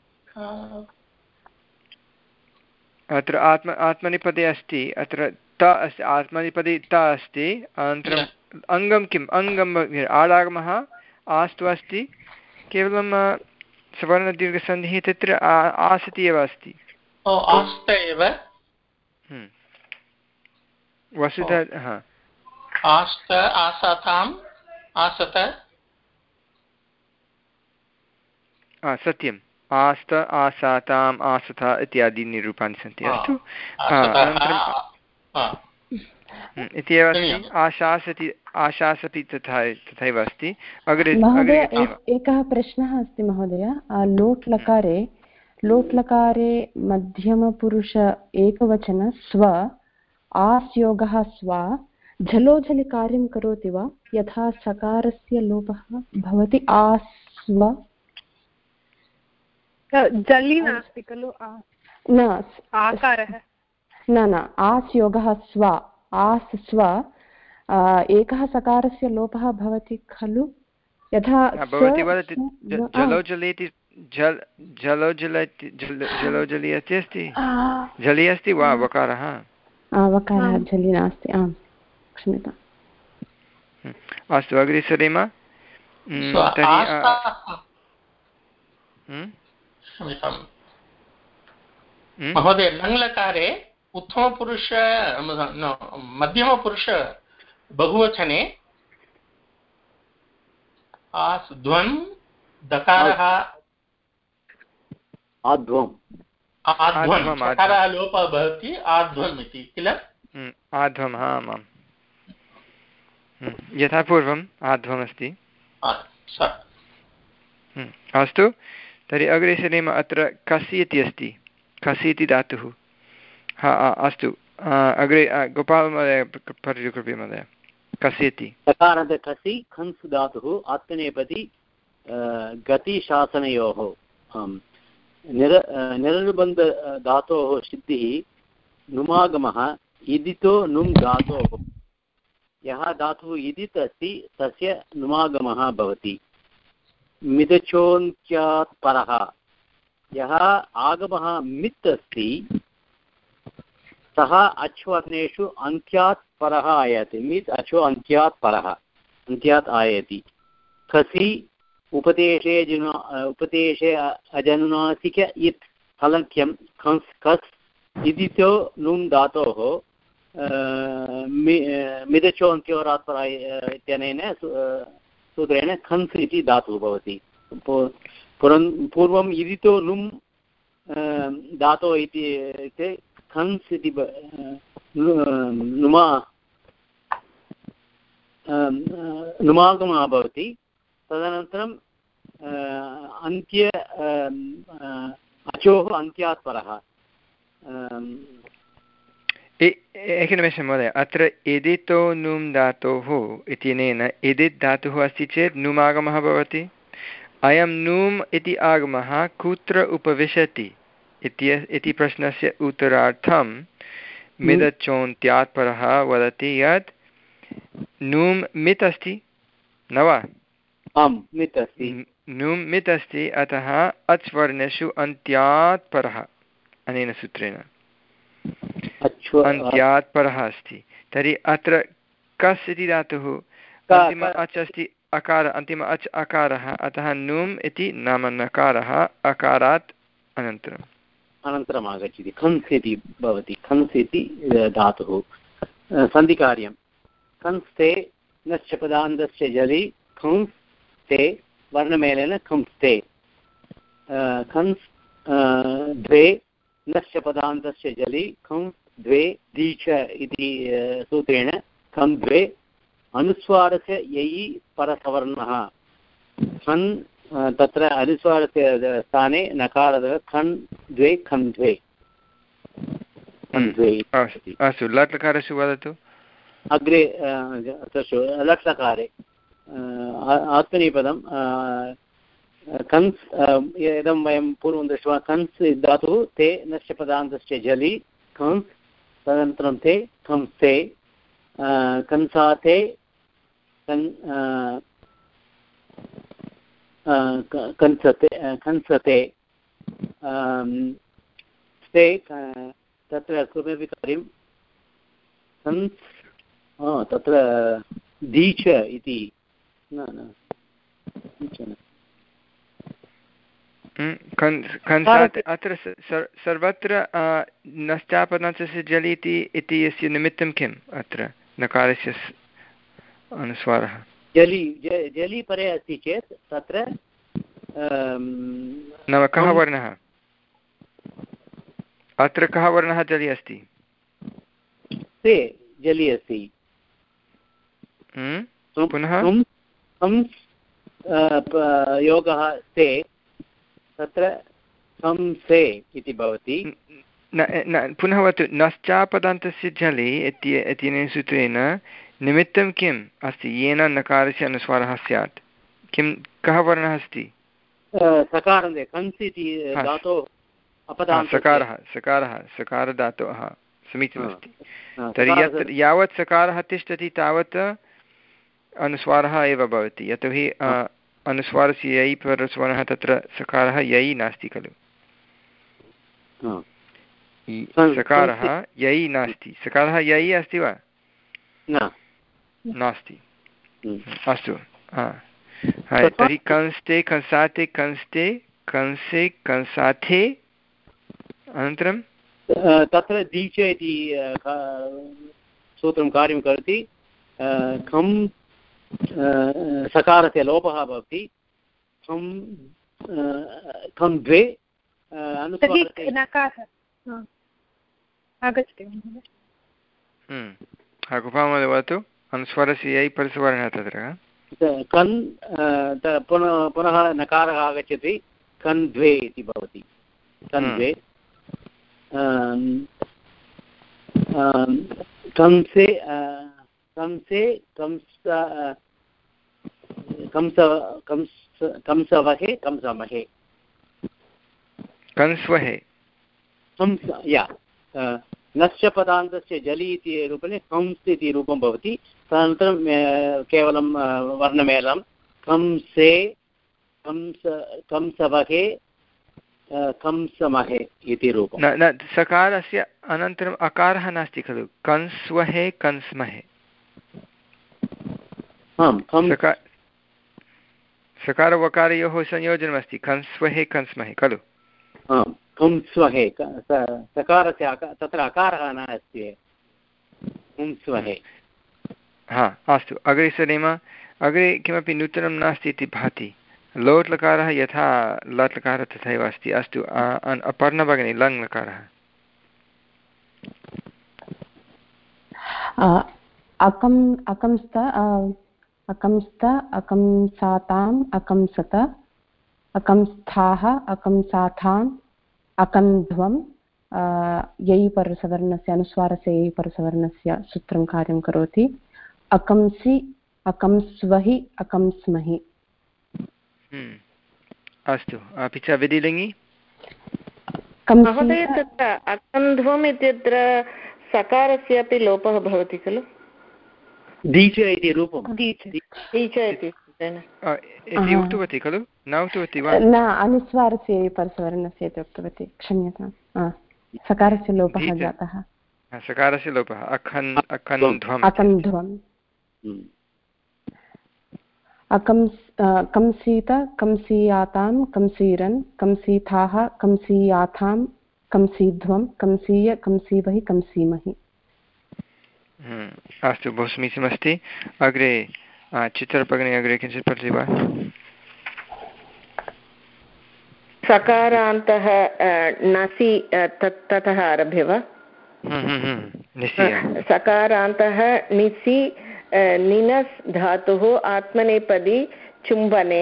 Speaker 1: अत्र आत्म आत्मनिपदे अस्ति अत्र त अस्ति आत्मनिपदे त अस्ति। अनन्तरम् अङ्गं किम् अङ्गम् आडागमः आस्तु अस्ति केवलं सवर्णदीर्घसन्धिः तत्र आसति एव अस्ति वस्तुतः। हा
Speaker 7: आस्त आसाताम् आसत
Speaker 1: सत्यम् आस्त आसाताम् आसत इत्यादीनि रूपाणि सन्ति। अस्तु इति एव अस्ति। आशासति आशासति तथा तथैव अस्ति। अग्रे
Speaker 6: महोदय एकः प्रश्नः अस्ति महोदय। लोट् लकारे लोट् लकारे मध्यमपुरुष एकवचन स्व आस् योगः स्व झलोझलि कार्यं करोति वा? यथा सकारस्य लोपः भवति आस्व।
Speaker 3: जलि नास्ति खलु
Speaker 6: न
Speaker 3: आकारः
Speaker 6: न न आस् योगः स्व आस् स्व एकः सकारस्य लोपः भवति खलु। यथा
Speaker 1: भवती वदति जलोजलि इति जल जलोजलि जलोजलि इति अस्ति जलि अस्ति वा वकारः?
Speaker 6: वकारः जलि नास्ति। आम् क्षम्यताम्।
Speaker 1: अस्तु अग्रे सरेम।
Speaker 7: महोदय लङ्लकारे उत्तमपुरुष मध्यमपुरुष बहुवचने आस्ध्वन् दकारः
Speaker 4: आध्वम्
Speaker 7: आध्वम् सकारः लोपः भवति आध्वम् इति किल?
Speaker 1: आध्वम् आम् आम् यथा पूर्वम् आध्वमस्ति। अस्तु तर्हि अग्रे सरेम। अत्र कसि इति अस्ति। कसि इति धातुः। हा अस्तु अग्रे गोपालमहोदय कृपया महोदय। कसि इति
Speaker 4: सकारान्त कसि खंस् धातुः आत्मनेपदी गतिशासनयोः निर निरनुबन्ध धातोः सिद्धिः नुमागमः इदितो नुम् धातोः। यः धातुः इदित् अस्ति तस्य नुमागमः भवति। मिदचोन्त्यात् परः यः आगमः मित् अस्ति सः अच्वर्णेषु अन्त्यात् परः आयाति। मित् अचो अन्त्यात् परः अन्त्यात् आयति। खसि उपदेशे जुना उपदेशे अजनुनासिक इत् हलन्त्यं खंस् खस् इदितो नुम् धातोः मिदचोन्त्योरात् परः इत्यनेन सूत्रेण खंस् इति धातुः भवति। पुरन् पूर्वम् इदितो नुम् धातोः इति खंस् इति नुमा नुमागमः भवति। तदनन्तरं अन्त्य अचोः अन्त्यात् परः।
Speaker 1: एकनिमेषं महोदय। अत्र इदितो नुम् धातोः इत्यनेन इदित् धातुः अस्ति चेत् नुमागमः भवति। अयं नुम् इति आगमः कुत्र उपविशति इति प्रश्नस्य उत्तरार्थं मिदचोन्त्यात् परः वदति यत् नुम् मित् अस्ति न वा?
Speaker 4: आम् मित् अस्ति।
Speaker 1: नुम् मित् अस्ति अतः अच् वर्णेषु अन्त्यात् परः अनेन सूत्रेण अन्त्यात् परः अस्ति। तर्हि अत्र कस् इति धातुः अन्तिम अच् अस्ति अकार अन्तिम अच् अकारः अतः नुम् इति नाम नकारः अकारात् अनन्तरम्
Speaker 4: अनन्तरम् आगच्छति। खंस् इति भवति। खंस् इति धातुः सन्धिकार्यं। खंस्ते नश्च पदान्तस्य जलि खंस् ते वर्णमेलेन खंस्ते। खंस् द्वे नश्च पदान्तस्य जलि खंस् द्वे दीच इति सूत्रेण खं द्वे अनुस्वारस्य ययि परसवर्णः खन् तत्र अनुस्वारस्य स्थाने नकारः खन् द्वे खन् द्वे खन् द्वे।
Speaker 1: अस्तु लट् लकारस्य वदतु।
Speaker 4: अग्रे लट् लकारे आत्मनेपदं कन्स् इदं वयं पूर्वं दृष्ट्वा कन्स् धातुः ते नश्च पदान्तस्य जलि कन्स् तदनन्तरं ते कंस्ते कंसाते कन् कंसते कंसते स्ते तत्र किमपि कार्यं कन्स् तत्र दीच इति न न
Speaker 1: कंसात् अत्र सर्वत्र नश्चापदान्तस्य जलि इति यस्य निमित्तं किम् अत्र नकारस्य अनुस्वारः
Speaker 4: जलि जलि परे अस्ति चेत् तत्र
Speaker 1: नाम कः वर्णः अत्र कः वर्णः जलि अस्ति
Speaker 4: ते जलि अस्ति।
Speaker 1: पुनः
Speaker 4: योगः से तत्र कंसे इति भवति।
Speaker 1: पुनः वदतु नश्चापदान्तस्य झलि इत्यनेन सूत्रेण निमित्तं किम् अस्ति येन नकारस्य अनुस्वारः स्यात्? किं कः वर्णः अस्ति?
Speaker 4: सकारः कंस् इति धातोः
Speaker 1: सकारः सकारः सकारधातोः समीचीनमस्ति। तर्हि यत् यावत् सकारः तिष्ठति तावत् अनुस्वारः एव भवति, यतोहि अनुस्वारस्य यै परस्वरः तत्र सकारः यै नास्ति खलु। सकारः यै नास्ति। सकारः यै अस्ति वा? नास्ति। अस्तु, तर्हि कंस्ते कंसाते कंस्ते कंसे कंसाथे अनन्तरं
Speaker 4: तत्र दीच इति सूत्रं कार्यं करोति। खं सकारस्य लोपः भवति। खं खं द्वे
Speaker 1: गोपाल वदतु अनुस्वारस्य यै परस्वरः तत्र
Speaker 4: कन् पुनः पुनः नकारः आगच्छति कन् द्वे इति भवति। कन् द्वे कंसे कंसे कंस कंस कंस कंसवहे कंसमहे
Speaker 1: कंस्वहे
Speaker 4: कंस या नश्च पदान्तस्य जलि इति रूपेण कंस् इति रूपं भवति। तदनन्तरं केवलं वर्णमेलं कंसे कंस कंसवहे कंसमहे इति रूपं।
Speaker 1: न न सकारस्य अनन्तरम् अकारः नास्ति खलु। कंस्वहे कंस्महे सकारवकारयोः संयोजनमस्ति। कंस्वहे कंस्महे खलु।
Speaker 4: कंस्वहे सकारस्य तत्र अकारः न अस्ति। कंस्वहे।
Speaker 1: हा अस्तु, अग्रे सरेम। अग्रे किमपि नूतनं नास्ति इति भाति। लोट् लकारः यथा लट् लकारः तथैव अस्ति। अस्तु, अपर्णा भगिनी लङ् लकारः।
Speaker 6: अकम् अकंस्त अकंस्त अकंसाताम् अकंसत अकंस्थाः अकंसाथाम् अकन्ध्वं यै परसवर्णस्य अनुस्वारस्य यै परसवर्णस्य सूत्रं कार्यं करोति। अकंसि अकंस्वहि अकंस्महि।
Speaker 1: अस्तु, अपि च विधिलिङ्गि
Speaker 5: महोदय तत्र अकन्ध्वम् इत्यत्र सकारस्य अपि लोपः भवति खलु।
Speaker 4: दीच इति रूपं
Speaker 5: दीच इति
Speaker 1: इति उक्तवती खलु, न उक्तवती वा?
Speaker 6: न, अनुस्वारस्य परसवर्णस्य इति उक्तवती, क्षम्यताम्। सकारस्य लोपः जातः।
Speaker 1: सकारस्य लोपः अखन् अकन्ध्वम्
Speaker 6: अकन्ध्वम्। अकंस् कंसीत कंसीयातां कंसीरन् कंसीथाः कंसीयाथां कंसीध्वं कंसीय कंसीवहि कंसीमहि।
Speaker 1: अस्तु, बहु समीचीनमस्ति। अग्रे चित्रभगिनी अग्रे किञ्चित् पठति वा?
Speaker 5: सकारान्तः नसि ततः आरभ्य वा? सकारान्तः निसि निनस् धातुः आत्मनेपदी चुम्बने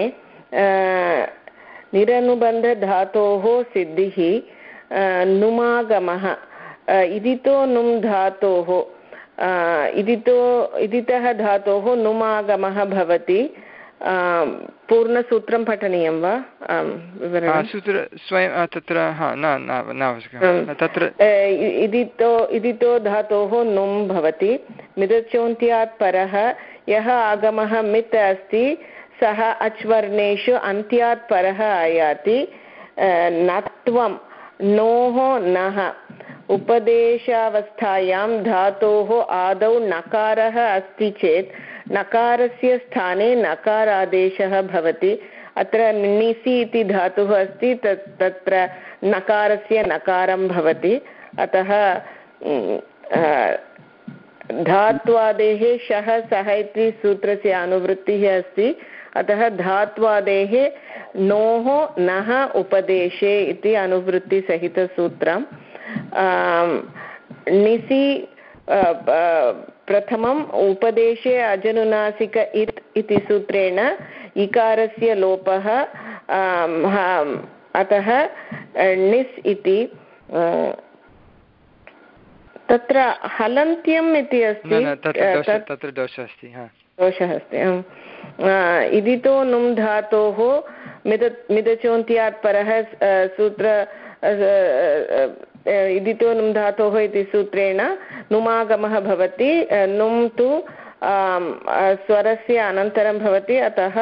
Speaker 5: निरनुबन्धधातोः सिद्धिः नुमागमः इदितो नुम् धातोः इदितो इदितः धातोः नुमागमः भवति। पूर्णसूत्रं पठनीयं वा?
Speaker 1: सूत्र स्वयं तत्र न आवश्यकं। तत्र
Speaker 5: इदितो इदितो धातोः नुम् भवति। मिदचोन्त्यात् परः यः आगमः मित् अस्ति सः अच्वर्णेषु अन्त्यात् परः आयाति। नत्वं नोः नः उपदेशावस्थायां धातोः आदौ नकारः अस्ति चेत् नकारस्य स्थाने नकारादेशः भवति। अत्र निसि इति धातुः अस्ति, तत् तत्र नकारस्य नकारं भवति। अतः धात्वादेः शः सः इति सूत्रस्य अनुवृत्तिः अस्ति। अतः धात्वादेः नोः नः उपदेशे इति अनुवृत्तिसहितसूत्रं। निसि प्रथमम् उपदेशे अजनुनासिक इत् इति सूत्रेण इकारस्य लोपः अतः णिस् इति तत्र हलन्त्यम् इति अस्ति
Speaker 1: तत्र दोषः अस्ति
Speaker 5: दोषः अस्ति इदितो नुम् धातोः मिद मिदचोन्त्यात् परः सूत्र इदितो नुम् धातोः इति सूत्रेण नुमागमः भवति नुम् तु स्वरस्य अनन्तरं भवति अतः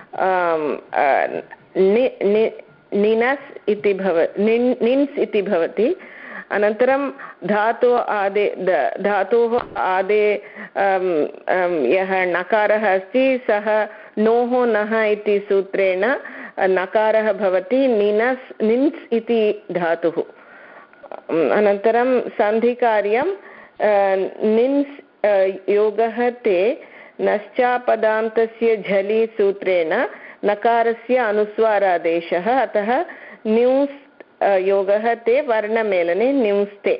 Speaker 5: निनस् इति भव निन्स् इति भवति अनन्तरं धातो आदे धातोः आदे यः नकारः अस्ति सः नोः नः इति सूत्रेण नकारः भवति निनस् निन्स् इति धातुः अनन्तरं सन्धिकार्यं निन्स् योगः ते नश्चापदान्तस्य झलि सूत्रेण नकारस्य अनुस्वारादेशः अतः न्यूस् योगः ते वर्णमेलने न्यूस्ते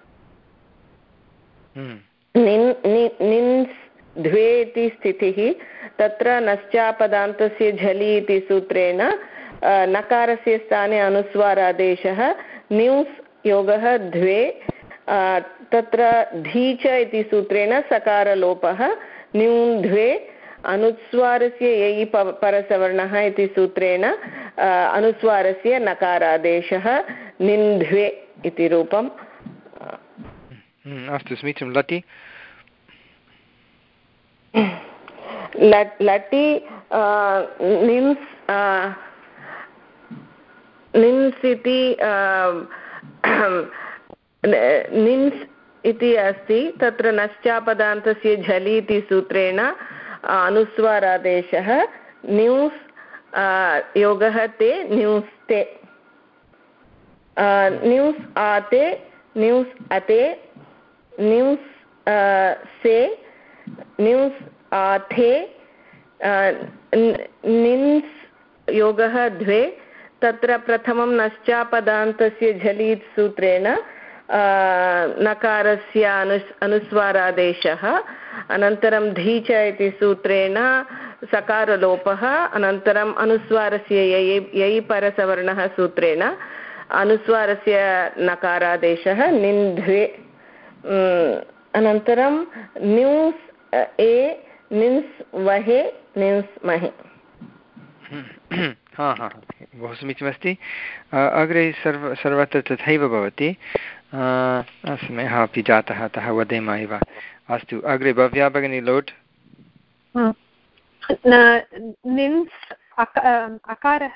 Speaker 5: निन्स् द्वे इति स्थितिः तत्र नश्चापदान्तस्य झलि इति सूत्रेण नकारस्य स्थाने अनुस्वारादेशः न्यूस् योगः द्वे तत्र धीच इति सूत्रेण सकारलोपः न्यून् द्वे अनुस्वारस्य ययि परसवर्णः इति सूत्रेण अनुस्वारस्य नकारादेशः निन्ध्वे इति रूपम्
Speaker 1: अस्तु समीचीनं लटि
Speaker 5: लटि निन्स् निन्स् इति निन्स् इति अस्ति तत्र नश्चापदान्तस्य झलि इति सूत्रेण अनुस्वारादेशः न्यूस् योगः ते न्यूस्ते न्यूस् आते न्यूस् अते न्यूस् से न्यूस् आथे निन्स् योगः द्वे तत्र प्रथमं नश्चापदान्तस्य झलि सूत्रेण नकारस्य अनुस् अनुस्वारादेशः अनन्तरं धीच इति सूत्रेण सकारलोपः अनन्तरम् अनुस्वारस्य ययि ययि परसवर्णः सूत्रेण अनुस्वारस्य नकारादेशः निन्ध्वे अनन्तरं न्यूस् ए निन्स् वहे निन्स् महे
Speaker 1: हा हा बहु समीचीनमस्ति अग्रे सर्व सर्वत्र तथैव भवति समयः अपि जातः अतः वदेम एव अस्तु अग्रे भव्या भगिनी लोट्
Speaker 3: निन्स् अकारः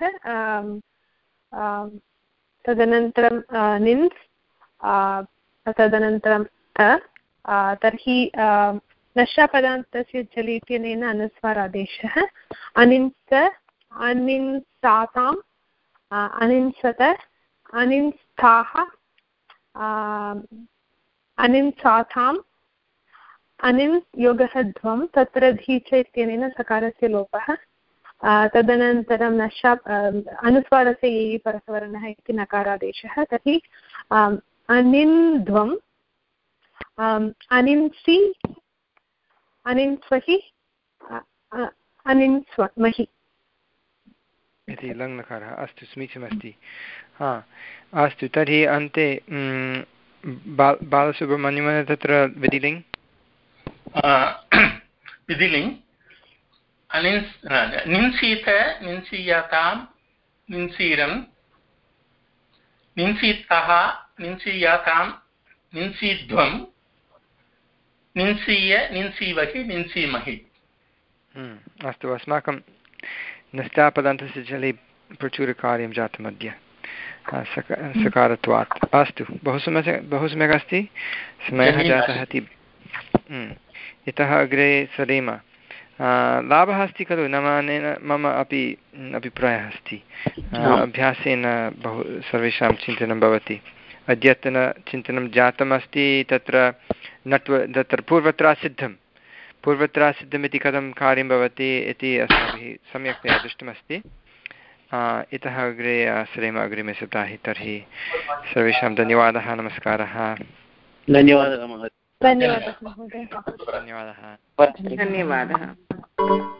Speaker 3: तदनन्तरं निन्स् तदनन्तरं तर्हि नश्चापदान्तस्य झलि इत्यनेन अनुस्वारादेशः अनिन्स अनिन्साताम् अनिन्सत अनिन्स्थाः अनिन्साथाम् अनिन् योगः ध्वं तत्र धीच इत्यनेन सकारस्य लोपः तदनन्तरं नश्चा अनुस्वारस्य ये परसवर्णः इति नकारादेशः तर्हि अनिन् ध्वम् अनिन्सि अनिन्स्वहि अनिन्स्वमहि
Speaker 1: इति लङ्लकारः अस्तु समीचीनमस्ति हा अस्तु तर्हि अन्ते बाल बालसुब्रह्मण्यं तत्र विधिलिङ्ग्
Speaker 7: विधिलिङ्ग् अनिन्स् निन्सीत निन्सीयतां निन्सीरं निन्सीतः निन्सीयातां निन्सीध्वं निन्सीय निन्सीवहि निन्सीमहि
Speaker 1: अस्तु अस्माकं नष्टापदान्तस्य जले प्रचुरकार्यं जातम् अद्य सक सकारत्वात् अस्तु बहु सम्यक् बहु सम्यक् अस्ति समयः जातः इति इतः अग्रे सरेम लाभः अस्ति खलु नाम अनेन मम अपि अभिप्रायः अस्ति अभ्यासेन बहु सर्वेषां चिन्तनं भवति अद्यतनचिन्तनं जातमस्ति तत्र नत्व तत्र पूर्वत्र सिद्धं पूर्वत्र सिद्धमिति कथं कार्यं भवति इति अस्माभिः सम्यक्तया दृष्टमस्ति इतः अग्रे सरेम अग्रिमे सप्ताहे तर्हि सर्वेषां धन्यवादः नमस्कारः
Speaker 4: धन्यवादः महोदय।
Speaker 3: धन्यवादः महोदय।
Speaker 1: धन्यवादः।
Speaker 5: धन्यवादः।